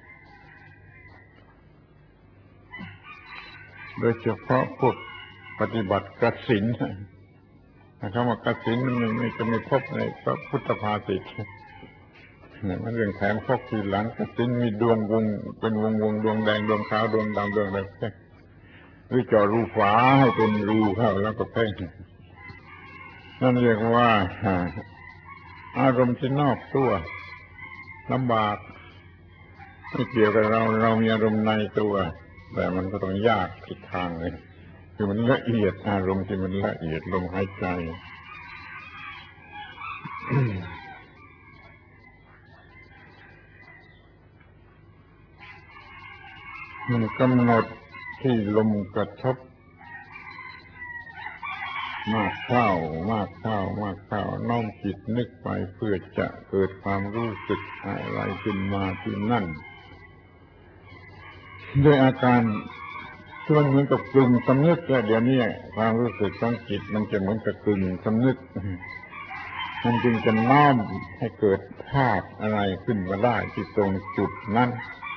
โดยเฉพาะพวกปฏิบัติกสิณนะครับว่ากสิณมันไม่จะไม่พบในพระพุทธภาษิตเนี่ยมันเรื่องแถมพกทีหลังกสิณมีดวงวงเป็นวงวงดวงแดงดวงขาวดวงดำดวงอะไรแค่หรือเจาะรูฝาให้เป็นรูเข้าแล้วก็เพ่งนั่นเรียกว่าอารมณ์ที่นอกตัวลำบากไม่เกี่ยวกับเราเรามีอารมณ์ในตัวแต่มันก็ต้องยากอีกทางเลยคือมันละเอียดอารมณ์ที่มันละเอียดลมหายใจมันกำหนดที่ลมกระทบมากเข้ามากเข้ามากเข้าน้อมจิตนึกไปเพื่อจะเกิดความรู้สึกอะไรขึ้นมาที่นั่นด้วยอาการที่มันเหมือนกับกึ่งสำนึกแล้วเดี๋ยวนี้ความรู้สึกของจิตมันจะเหมือนกับกึ่งสำนึกมันจึงจะน้อมให้เกิดภาพอะไรขึ้นมาได้ที่ตรงจุดนั้น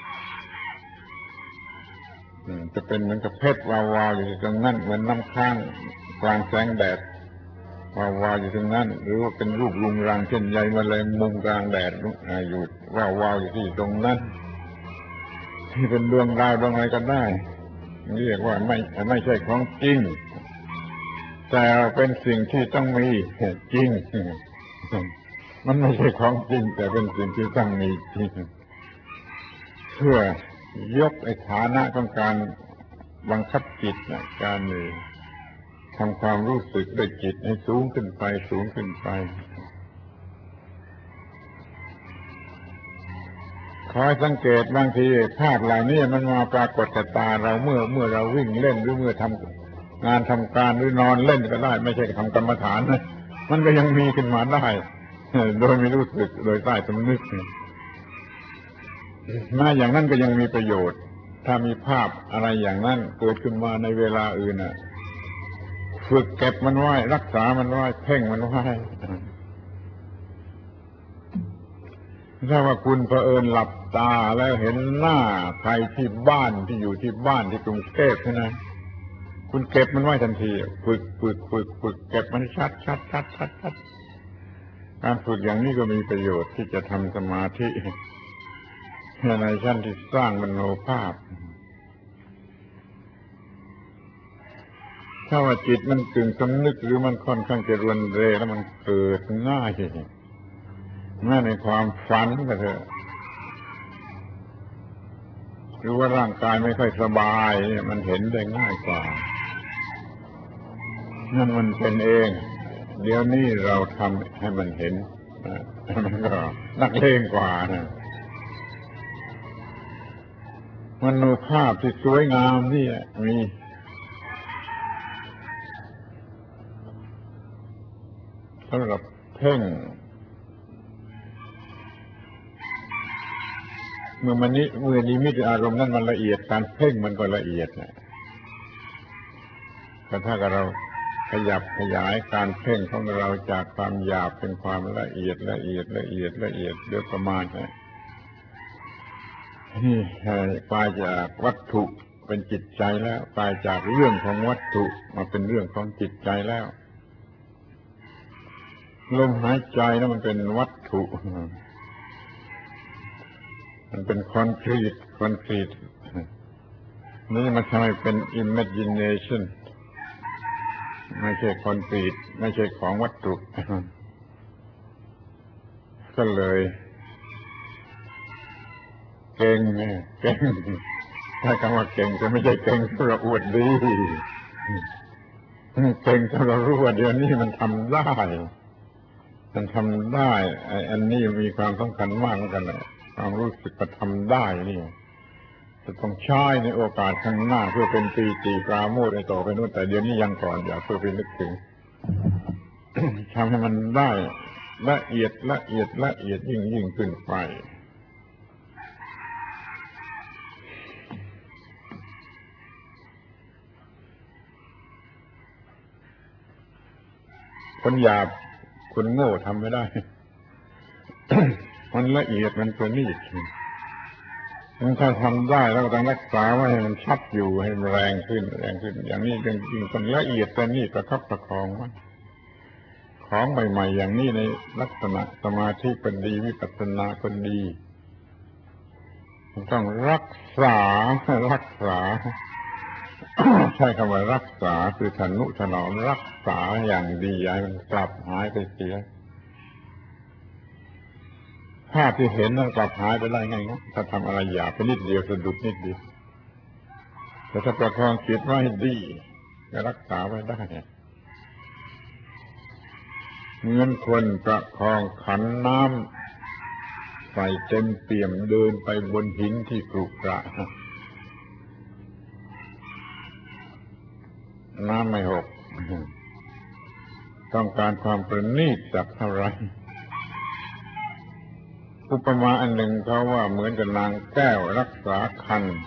จะเป็นเหมือนกับเพชรวาวๆอยู่ตรงนั้นเหมือนน้ำค้างกลางแสงแดดวาวๆอยู่ตรงนั้นหรือว่าเป็นรูปรุงรังเช่นใยแมลงมุมกลางแดดอยู่วาวๆอยู่ที่ตรงนั้นที่เป็นดวงดาวดวงอะไรก็ได้เรียกว่าไม่ไม่ใช่ของจริงแต่เป็นสิ่งที่ต้องมีจริงมันไม่ใช่ของจริงแต่เป็นสิ่งที่ต้องมีจริงเพื่อยกไอ้ฐานะของการบังคับจิตการทำความรู้สึกด้วยจิตให้สูงขึ้นไปสูงขึ้นไปคอยสังเกตบางทีภาพเหล่านี้มันมาปรากฏกับตาเราเมื่อเมื่อเราวิ่งเล่นหรือเมื่อทำงานทำการหรือนอนเล่นก็ได้ไม่ใช่ทำกรรมฐานนะมันก็ยังมีขึ้นมาได้โดยไม่รู้สึกโดยใต้สำนึกมาอย่างนั้นก็ยังมีประโยชน์ถ้ามีภาพอะไรอย่างนั้นเกิดขึ้นมาในเวลาอื่นน่ะฝึกเก็บมันไว้รักษามันไว้เพ่งมันไว้ถ้าว่าคุณเผอิญหลับตาแล้วเห็นหน้าใครที่บ้านที่อยู่ที่บ้านที่กรุงเทพใช่ไหมคุณเก็บมันไว้ทันทีฝึกฝึกฝึกฝึกเก็บมันชัดชัดชัดชัดชัดการฝึกอย่างนี้ก็มีประโยชน์ที่จะทำสมาธิในชั้นที่สร้างมโนภาพถ้าว่าจิตมันกึ่งสำนึกหรือมันค่อนข้างจะรวนเรแล้วมันเกิดง่ายแม้ในความฝันก็เถอะหรือว่าร่างกายไม่ค่อยสบายมันเห็นได้ง่ายกว่านั่นมันเป็นเองเดี๋ยวนี้เราทำให้มันเห็นมันก็นักเลงกว่านะมโนภาพที่สวยงามนี่มีสำหรับเพ่งเมื่อมันนี้เมื่อนิมิตอารมณ์นั้นมันละเอียดการเพ่งมันก็ละเอียดนะแต่ถ้าเราขยับขยายการเพ่งของเราจากความหยาบเป็นความละเอียดละเอียดละเอียดละเอียดโดยประมาณนี่กลายจากวัตถุเป็นจิตใจแล้วกลายจากเรื่องของวัตถุมาเป็นเรื่องของจิตใจแล้วลมหายใจแล้วมันเป็นวัตถุมันเป็นคอนกรีตคอนกรีตนี่มันทำให้เป็น imagination ไม่ใช่คอนกรีตไม่ใช่ของวัตถุก็เลยเก่งเก่งถ้าคำว่าเก่งจะไม่ใช่เก่งเพื่ออวดดีเก่งถ้าเรารู้ว่าเดี๋ยวนี้มันทำได้มันทำได้ไอ้อันนี้มีความสำคัญมากเหมือนกันเลยความรู้สึกว่าทำได้นี่จะต้องใช้ในโอกาสข้างหน้าเพื่อเป็นปีติปราโมทย์ในต่อไปนู้นแต่เดี๋ยวนี้ยังก่อนอย่าเพื่อไปนึกถึง ทำให้มันได้ละเอียดละเอียดละเอียดยิ่งยิ่งขึ้นไปคนหยาบคนโง่ทำไม่ได้ มันละเอียดมันประณีตมันถ้าทำได้แล้วต้องรักษาไว้ให้มันชัดอยู่ให้มันแรงขึ้นแรงขึ้นอย่างนี้จริงๆคนละเอียดประณีตประคับประคองไว้ของใหม่ๆอย่างนี้ในลักษณะสมาธิคนดีวิปัสสนาคนดีต้องรักษารักษา ใช่คำว่ารักษาคือทนุถนอมรักษาอย่างดีอย่าให้มันกลับหายไปเสียภาพที่เห็นนั้นกลับหายไปได้ไงนะถ้าทำอะไรหยาบไปนิดเดียวสะดุดนิดเดียวแต่ถ้าประคองจิตไว้ดีก็รักษาไว้ได้เหมือนคนประคองขันน้ำใส่เต็มเปี่ยมเดินไปบนหินที่ขรุขระน้ำไม่หกต้องการความประณีตสักเท่าไรอุปมาอันหนึ่งเขาว่าเหมือนกับนางแก้วรักษาครรภ์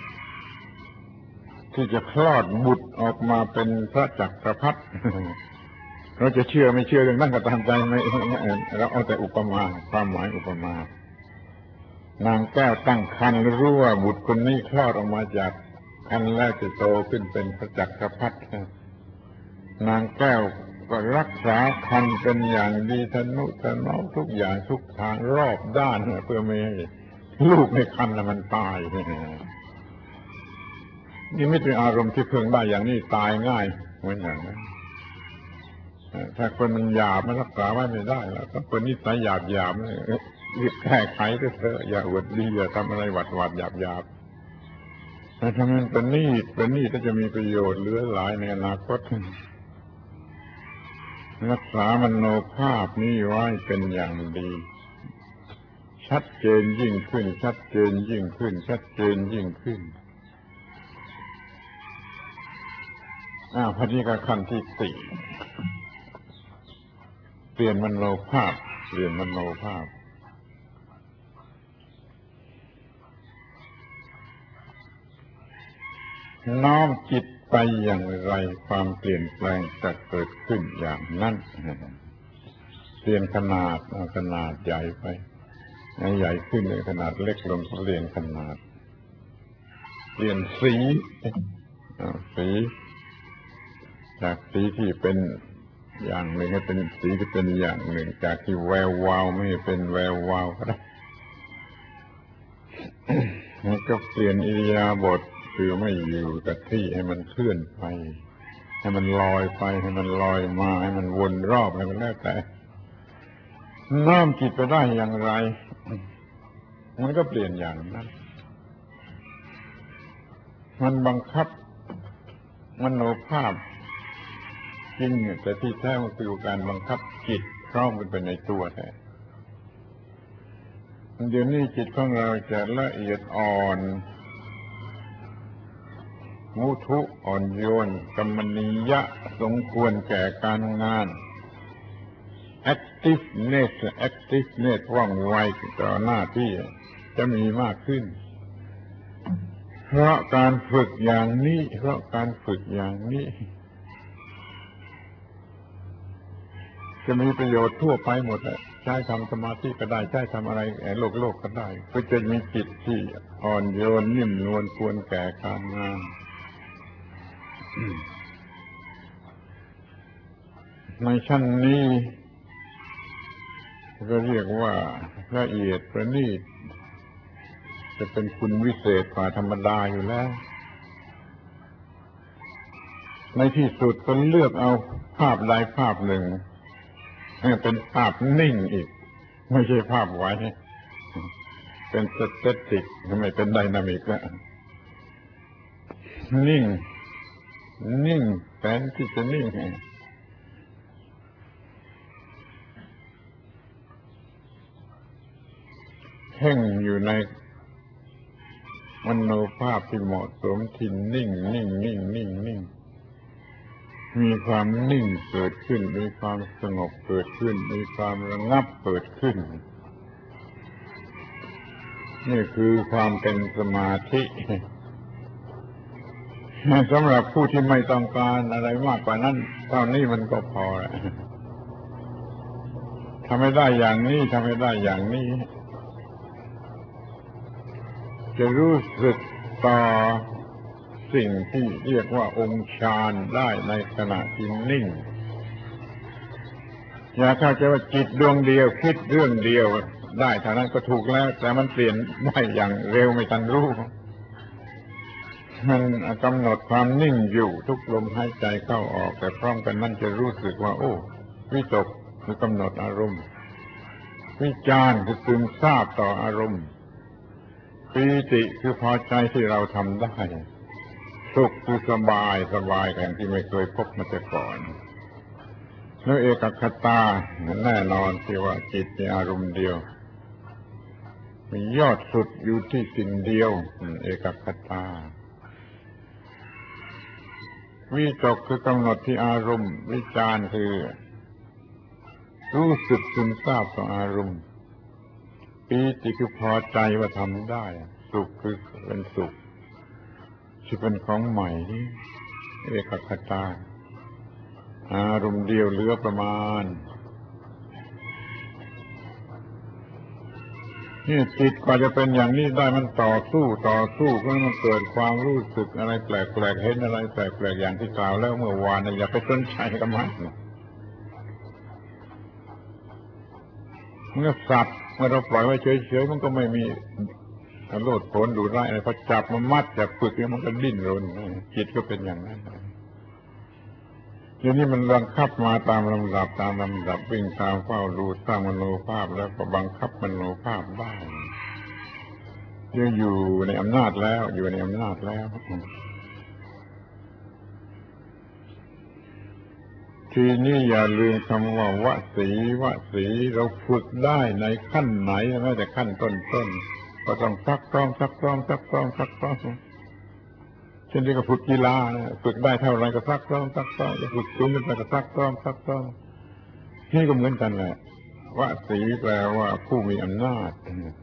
ที่จะคลอดบุตรออกมาเป็นพระจักรพรรดิเราจะเชื่อไม่เชื่อเรื่องนั้นก็ตามใจไม่เราเอาแต่อุปมาความหมายอุปมานางแก้วตั้งครรภ์รู้ว่าบุตรคนนี้คลอดออกมาจากครรภ์แล้วจะโตขึ้นเป็นพระจักรพรรดินางแก้วก็รักษาครรภ์เป็นอย่างดีทนุถนอมทุกอย่างทุกทางรอบด้านเพื่อไม่ให้ลูกในครรภ์มันตายนี่ไม่เป็นอารมณ์ที่เพิ่งได้อย่างนี้ตายง่ายเหมือนอย่างนั้นถ้าคนมันหยาบมันรักษาไว้ไม่ได้แล้วถ้าคนนิสัยหยาบหยาบรีบแก้ไขด้วยเถอะอย่าอวดดีอย่าทำอะไรหวัดหวัดหยาบหยาบถ้าทำมันเป็นนี่เป็นนี่ก็จะมีประโยชน์เหลือหลายในอนาคตรักษามโนภาพนี้ไว้เป็นอย่างดีชัดเจนยิ่งขึ้นชัดเจนยิ่งขึ้นชัดเจนยิ่งขึ้นอ้าวพอดีกับขั้นที่สี่เปลี่ยนมโนภาพเปลี่ยนมโนภาพน้อมจิตไปอย่างไรความเปลี่ยนแปลงจะเกิดขึ้นอย่างนั้นเปลี่ยนขนาดขนาดใหญ่ไปใหญ่ขึ้นในขนาดเล็กลงเปลี่ยนขนาดเปลี่ยนสีสีจากสีที่เป็นอย่างหนึ่งให้เป็นสีที่เป็นอย่างหนึ่งจากที่แวววาวไม่เป็นแวววาวก็ได้แล้วก็เปลี่ยนอิริยาบถคือไม่อยู่กับที่ให้มันเคลื่อนไปให้มันลอยไปให้มันลอยมาให้มันวนรอบให้มันแล้วแต่น้อมจิตไปได้อย่างไรมันก็เปลี่ยนอย่างนั้นมันบังคับมโนภาพจริงแต่ที่แท้มันคือการบังคับจิตพร้อมกันไปในตัวแท้เดี๋ยวนี้จิตของเราจะละเอียดอ่อนมุทุอ่อนโยนกัมมณียะสมควรแก่การงาน activeness activeness ว่องไวต่อหน้าที่จะมีมากขึ้นเพราะการฝึกอย่างนี้เพราะการฝึกอย่างนี้จะมีประโยชน์ทั่วไปหมดเลยใช้ทำสมาธิก็ได้ใช้ทำอะไรโลกโลกก็ได้ก็จะมีจิตที่อ่อนโยนนิ่มนวลควรแก่การงานในชั้นนี้ก็เรียกว่าละเอียดประณีตจะเป็นคุณวิเศษกว่าธรรมดาอยู่แล้วในที่สุดก็เลือกเอาภาพใดภาพหนึ่งให้เป็นภาพนิ่งอีกไม่ใช่ภาพไว้เป็นสเตติกไม่เป็นไดนามิกแล้วนิ่งนิ่งแทนที่จะนิ่งเพ่งอยู่ในมโนภาพที่เหมาะสมที่นิ่งนิ่งนิ่งนิ่งนิ่งมีความนิ่งเกิดขึ้นมีความสงบเกิดขึ้นมีความระงับเกิดขึ้นนี่คือความเป็นสมาธิสำหรับผู้ที่ไม่ต้องการอะไรมากกว่านั้นเท่านี้มันก็พอแล้วทำให้ได้อย่างนี้ทำให้ได้อย่างนี้จะรู้สึกต่อสิ่งที่เรียกว่าองค์ฌานได้ในขณะที่นิ่งอย่าเข้าใจว่าจิตดวงเดียวคิดเรื่องเดียวได้เท่านั้นก็ถูกแล้วแต่มันเปลี่ยนได้อย่างเร็วไม่ทันรู้มันกำหนดความนิ่งอยู่ทุกลมหายใจเข้าออกแต่พร้อมกันนั้นจะรู้สึกว่าโอ้วิตกคือกำหนดอารมณ์วิจารณ์คือซึมซาบต่ออารมณ์ปีติคือพอใจที่เราทำได้สุขคือสบายสบายอย่างที่ไม่เคยพบมาแต่ก่อนแล้วเอกคตาแน่นอนที่ว่าจิตมีอารมณ์เดียวมียอดสุดอยู่ที่สิ่งเดียวเอกคตาวิตกคือกำหนดที่อารมณ์วิจารคือรู้สึกซึมซาบต่ออารมณ์ปีติคือพอใจว่าทำได้สุขคือเป็นสุขที่เป็นของใหม่นี่เอกคตาอารมณ์เดียวเหลือประมาณนี่จิตกว่าจะเป็นอย่างนี้ได้มันต่อสู้ต่อสู้เพื่อมันเกิดความรู้สึกอะไรแปลกๆเห็นอะไรแปลกๆอย่างที่กล่าวแล้วเมื่อวานอย่าไปสนใจกับมันเมื่อสัตว์เมื่อเราปล่อยไว้เฉยๆมันก็ไม่มีโลดโผนดูร้ายอะไรพอจับมันมัดจับฝึกแล้วมันก็ดิ้นรนจิตก็เป็นอย่างนั้นทีนี้มันบังคับมาตามลำดับตามลำดับวิ่งตามเฝ้าดูสร้างมโนภาพแล้วก็บังคับมโนภาพได้ยังอยู่ในอำนาจแล้วอยู่ในอำนาจแล้วทีนี้อย่าลืมคำว่าวสีวสีเราฝึกได้ในขั้นไหนแม้แต่ขั้นต้นๆก็ต้องซักซ้อมซักซ้อมซักซ้อมซักซ้อมเช่นที่ก็ฝึกกีฬาฝึกได้เท่าไรก็ซักซ้อมซักซ้อมจะฝึกสูงขึ้นไปก็ซักซ้อมซักซ้อมนี่ก็เหมือนกันแหละวสีแปลว่าผู้มีอำนาจ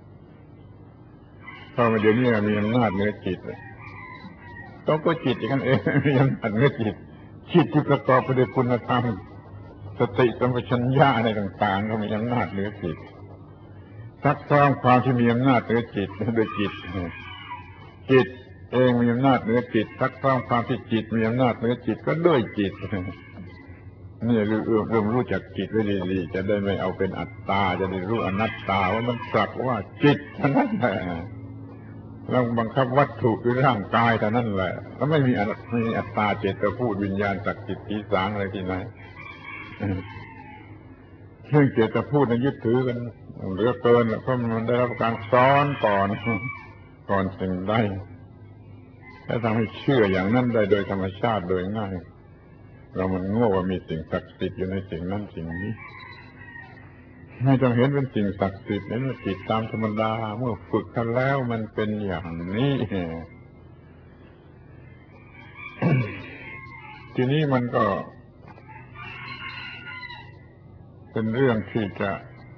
เพราะว่าเดี๋ยวนี้มีอำนาจเหนือจิตต้องก็จิตกันเองมีอำนาจเหนือจิตจิตที่ประกอบไปด้วยคุณธรรมสติสัมปชัญญะอะไรต่างๆก็มีอำนาจเหนือจิตซักซ้อมความที่มีอำนาจเหนือจิตด้วยจิตจิตเองมีอำนาจเหนือจิตซักซ้อมความที่จิตมีอำนาจเหนือจิตก็ด้วยจิตนี่เรื่องเรื่องรู้จักจิตไว้ดีๆจะได้ไม่เอาเป็นอัตตาจะได้รู้อนัตตาว่ามันสักว่าจิตเท่านั้นแหละแล้วบังคับวัตถุคือร่างกายเท่านั้นแหละแล้วไม่มีไม่มีอัตตาเจตพูดวิญญาณสักจิตปีศาจอะไรที่ไหนเรื่องเจตพูดนั้นยึดถือกันเหลือเกินเพราะมันได้รับการซ้อนก่อนก่อนสิ่งใดและทำให้เชื่ออย่างนั้นได้โดยธรรมชาติโดยง่ายเรามันโง่ว่ามีสิ่งศักดิ์สิทธิ์อยู่ในสิ่งนั้นสิ่งนี้ไม่ต้องเห็นเป็นสิ่งศักดิ์สิทธิ์เห็นว่าจิตตามธรรมดาเมื่อฝึกกันแล้วมันเป็นอย่างนี้ ทีนี้มันก็เป็นเรื่องที่จะ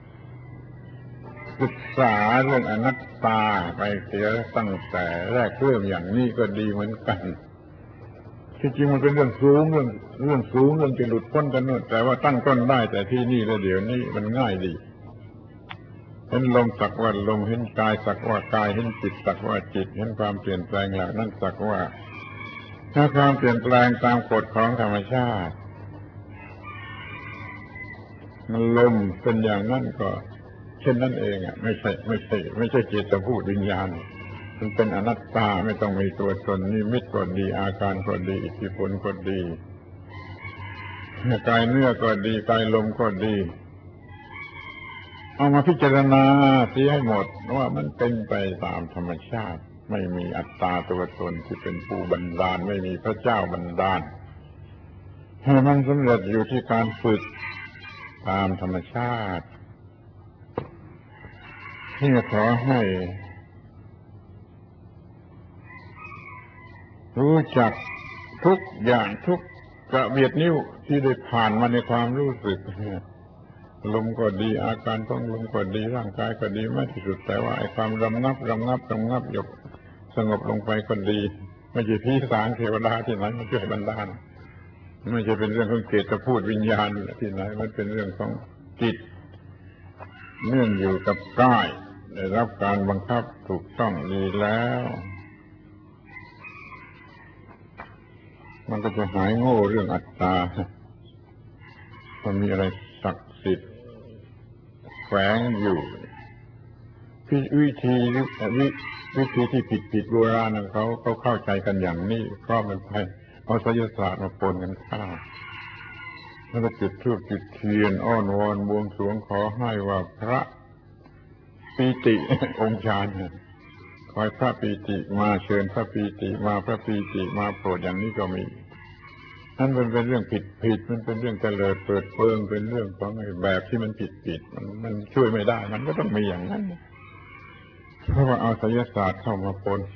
ศึกษาเรื่องอนัตตาไปเสียตั้งแต่แรกเริ่มอย่างนี้ก็ดีเหมือนกันที่จริงมันเป็นเรื่องสูงเรื่องเรื่องสูงเรื่องจะหลุดพ้นกันนู่นแต่ว่าตั้งต้นได้แต่ที่นี่แล้วเดี๋ยวนี้มันง่ายดีเห็นลมสักว่าลมเห็นกายสักว่ากายเห็นจิตสักว่าจิตเห็นความเปลี่ยนแปลงเหล่านั้นสักว่าถ้าความเปลี่ยนแปลงตามกฎของธรรมชาติมันลมเป็นอย่างนั้นก็เช่นนั้นเองอ่ะไม่ใช่ไม่ใช่ไม่ใช่จิตพูดวิญญาณมันเป็นอนัตตาไม่ต้องมีตัวตนนิมิตก็ดีอาการก็ดีอิทธิพลก็ดีกายเนื้อก็ดีกายลมก็ดีเอามาพิจารณาเสียให้หมดว่ามันเป็นไปตามธรรมชาติไม่มีอัตตาตัวตนที่เป็นผู้บันดาลไม่มีพระเจ้าบันดาลให้มันสำเร็จอยู่ที่การฝึกตามธรรมชาติที่ขอให้รู้จักทุกอย่างทุกกระเบียดนิ้วที่ได้ผ่านมาในความรู้สึกลมก็ดีอาการของลมก็ดีร่างกายก็ดีไม่ที่สุดแต่ว่าไอ้ความรำงับรำงับรำงับหยบสงบลงไปก็ดีไม่ใช่ผีสางเทวดาที่ไหนมาช่วยบันดาลไม่ใช่เป็นเรื่องของเกตพูดวิญญาณที่ไหนมันเป็นเรื่องของจิตเนื่องอยู่กับกายได้รับการบังคับถูกต้องดีแล้วมันก็จะหายโง่เรื่องอัตตามันมีอะไรศักดิ์สิทธิ์แฝงอยู่วิธีวิวิธีที่ผิดผิดโบราณเขาเขาเข้าใจกันอย่างนี้ครอบมันไปเอาไสยศาสตร์มาปนกันเข้าแล้วก็จุดธูปจุดเทียนอ้อนวอนบวงสรวงขอให้ว่าพระปีติองค์ฌานคอยพระปีติมาเชิญพระปีติมาพระปีติมาโปรดอย่างนี้ก็มีนั่นมันเป็นเรื่องผิดผิดมันเป็นเรื่องเตลิดเปิดเปิงเป็นเรื่องของแบบที่มันผิดผิดมันมันช่วยไม่ได้มันก็ต้องมีอย่างนั้นเพราะว่าเอาไสยศาสตร์เข้ามาปน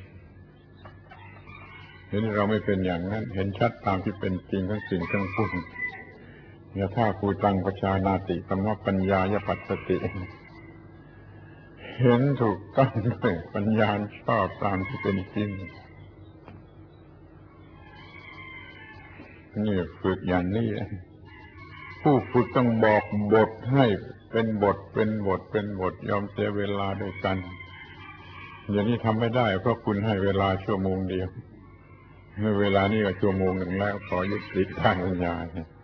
เห็นเราไม่เป็นอย่างนั้นเห็นชัดตามที่เป็นจริงทั้งสิ่งทั้งปวงยะถาภูตังปชานาติธัมมปัญญายปัสสติเห็นถูกต้องด้วยปัญญาชอบตามที่เป็นจริงนี่ฝึกอย่างนี้ผู้ฝึกต้องบอกบทให้เป็นบทเป็นบทเป็นบทยอมเสียเวลาด้วยกันอย่างนี้ทำไม่ได้เพราะคุณให้เวลาชั่วโมงเดียวเวลานี้ก็ชั่วโมงหนึ่งแล้วขอยุติการบรรยาย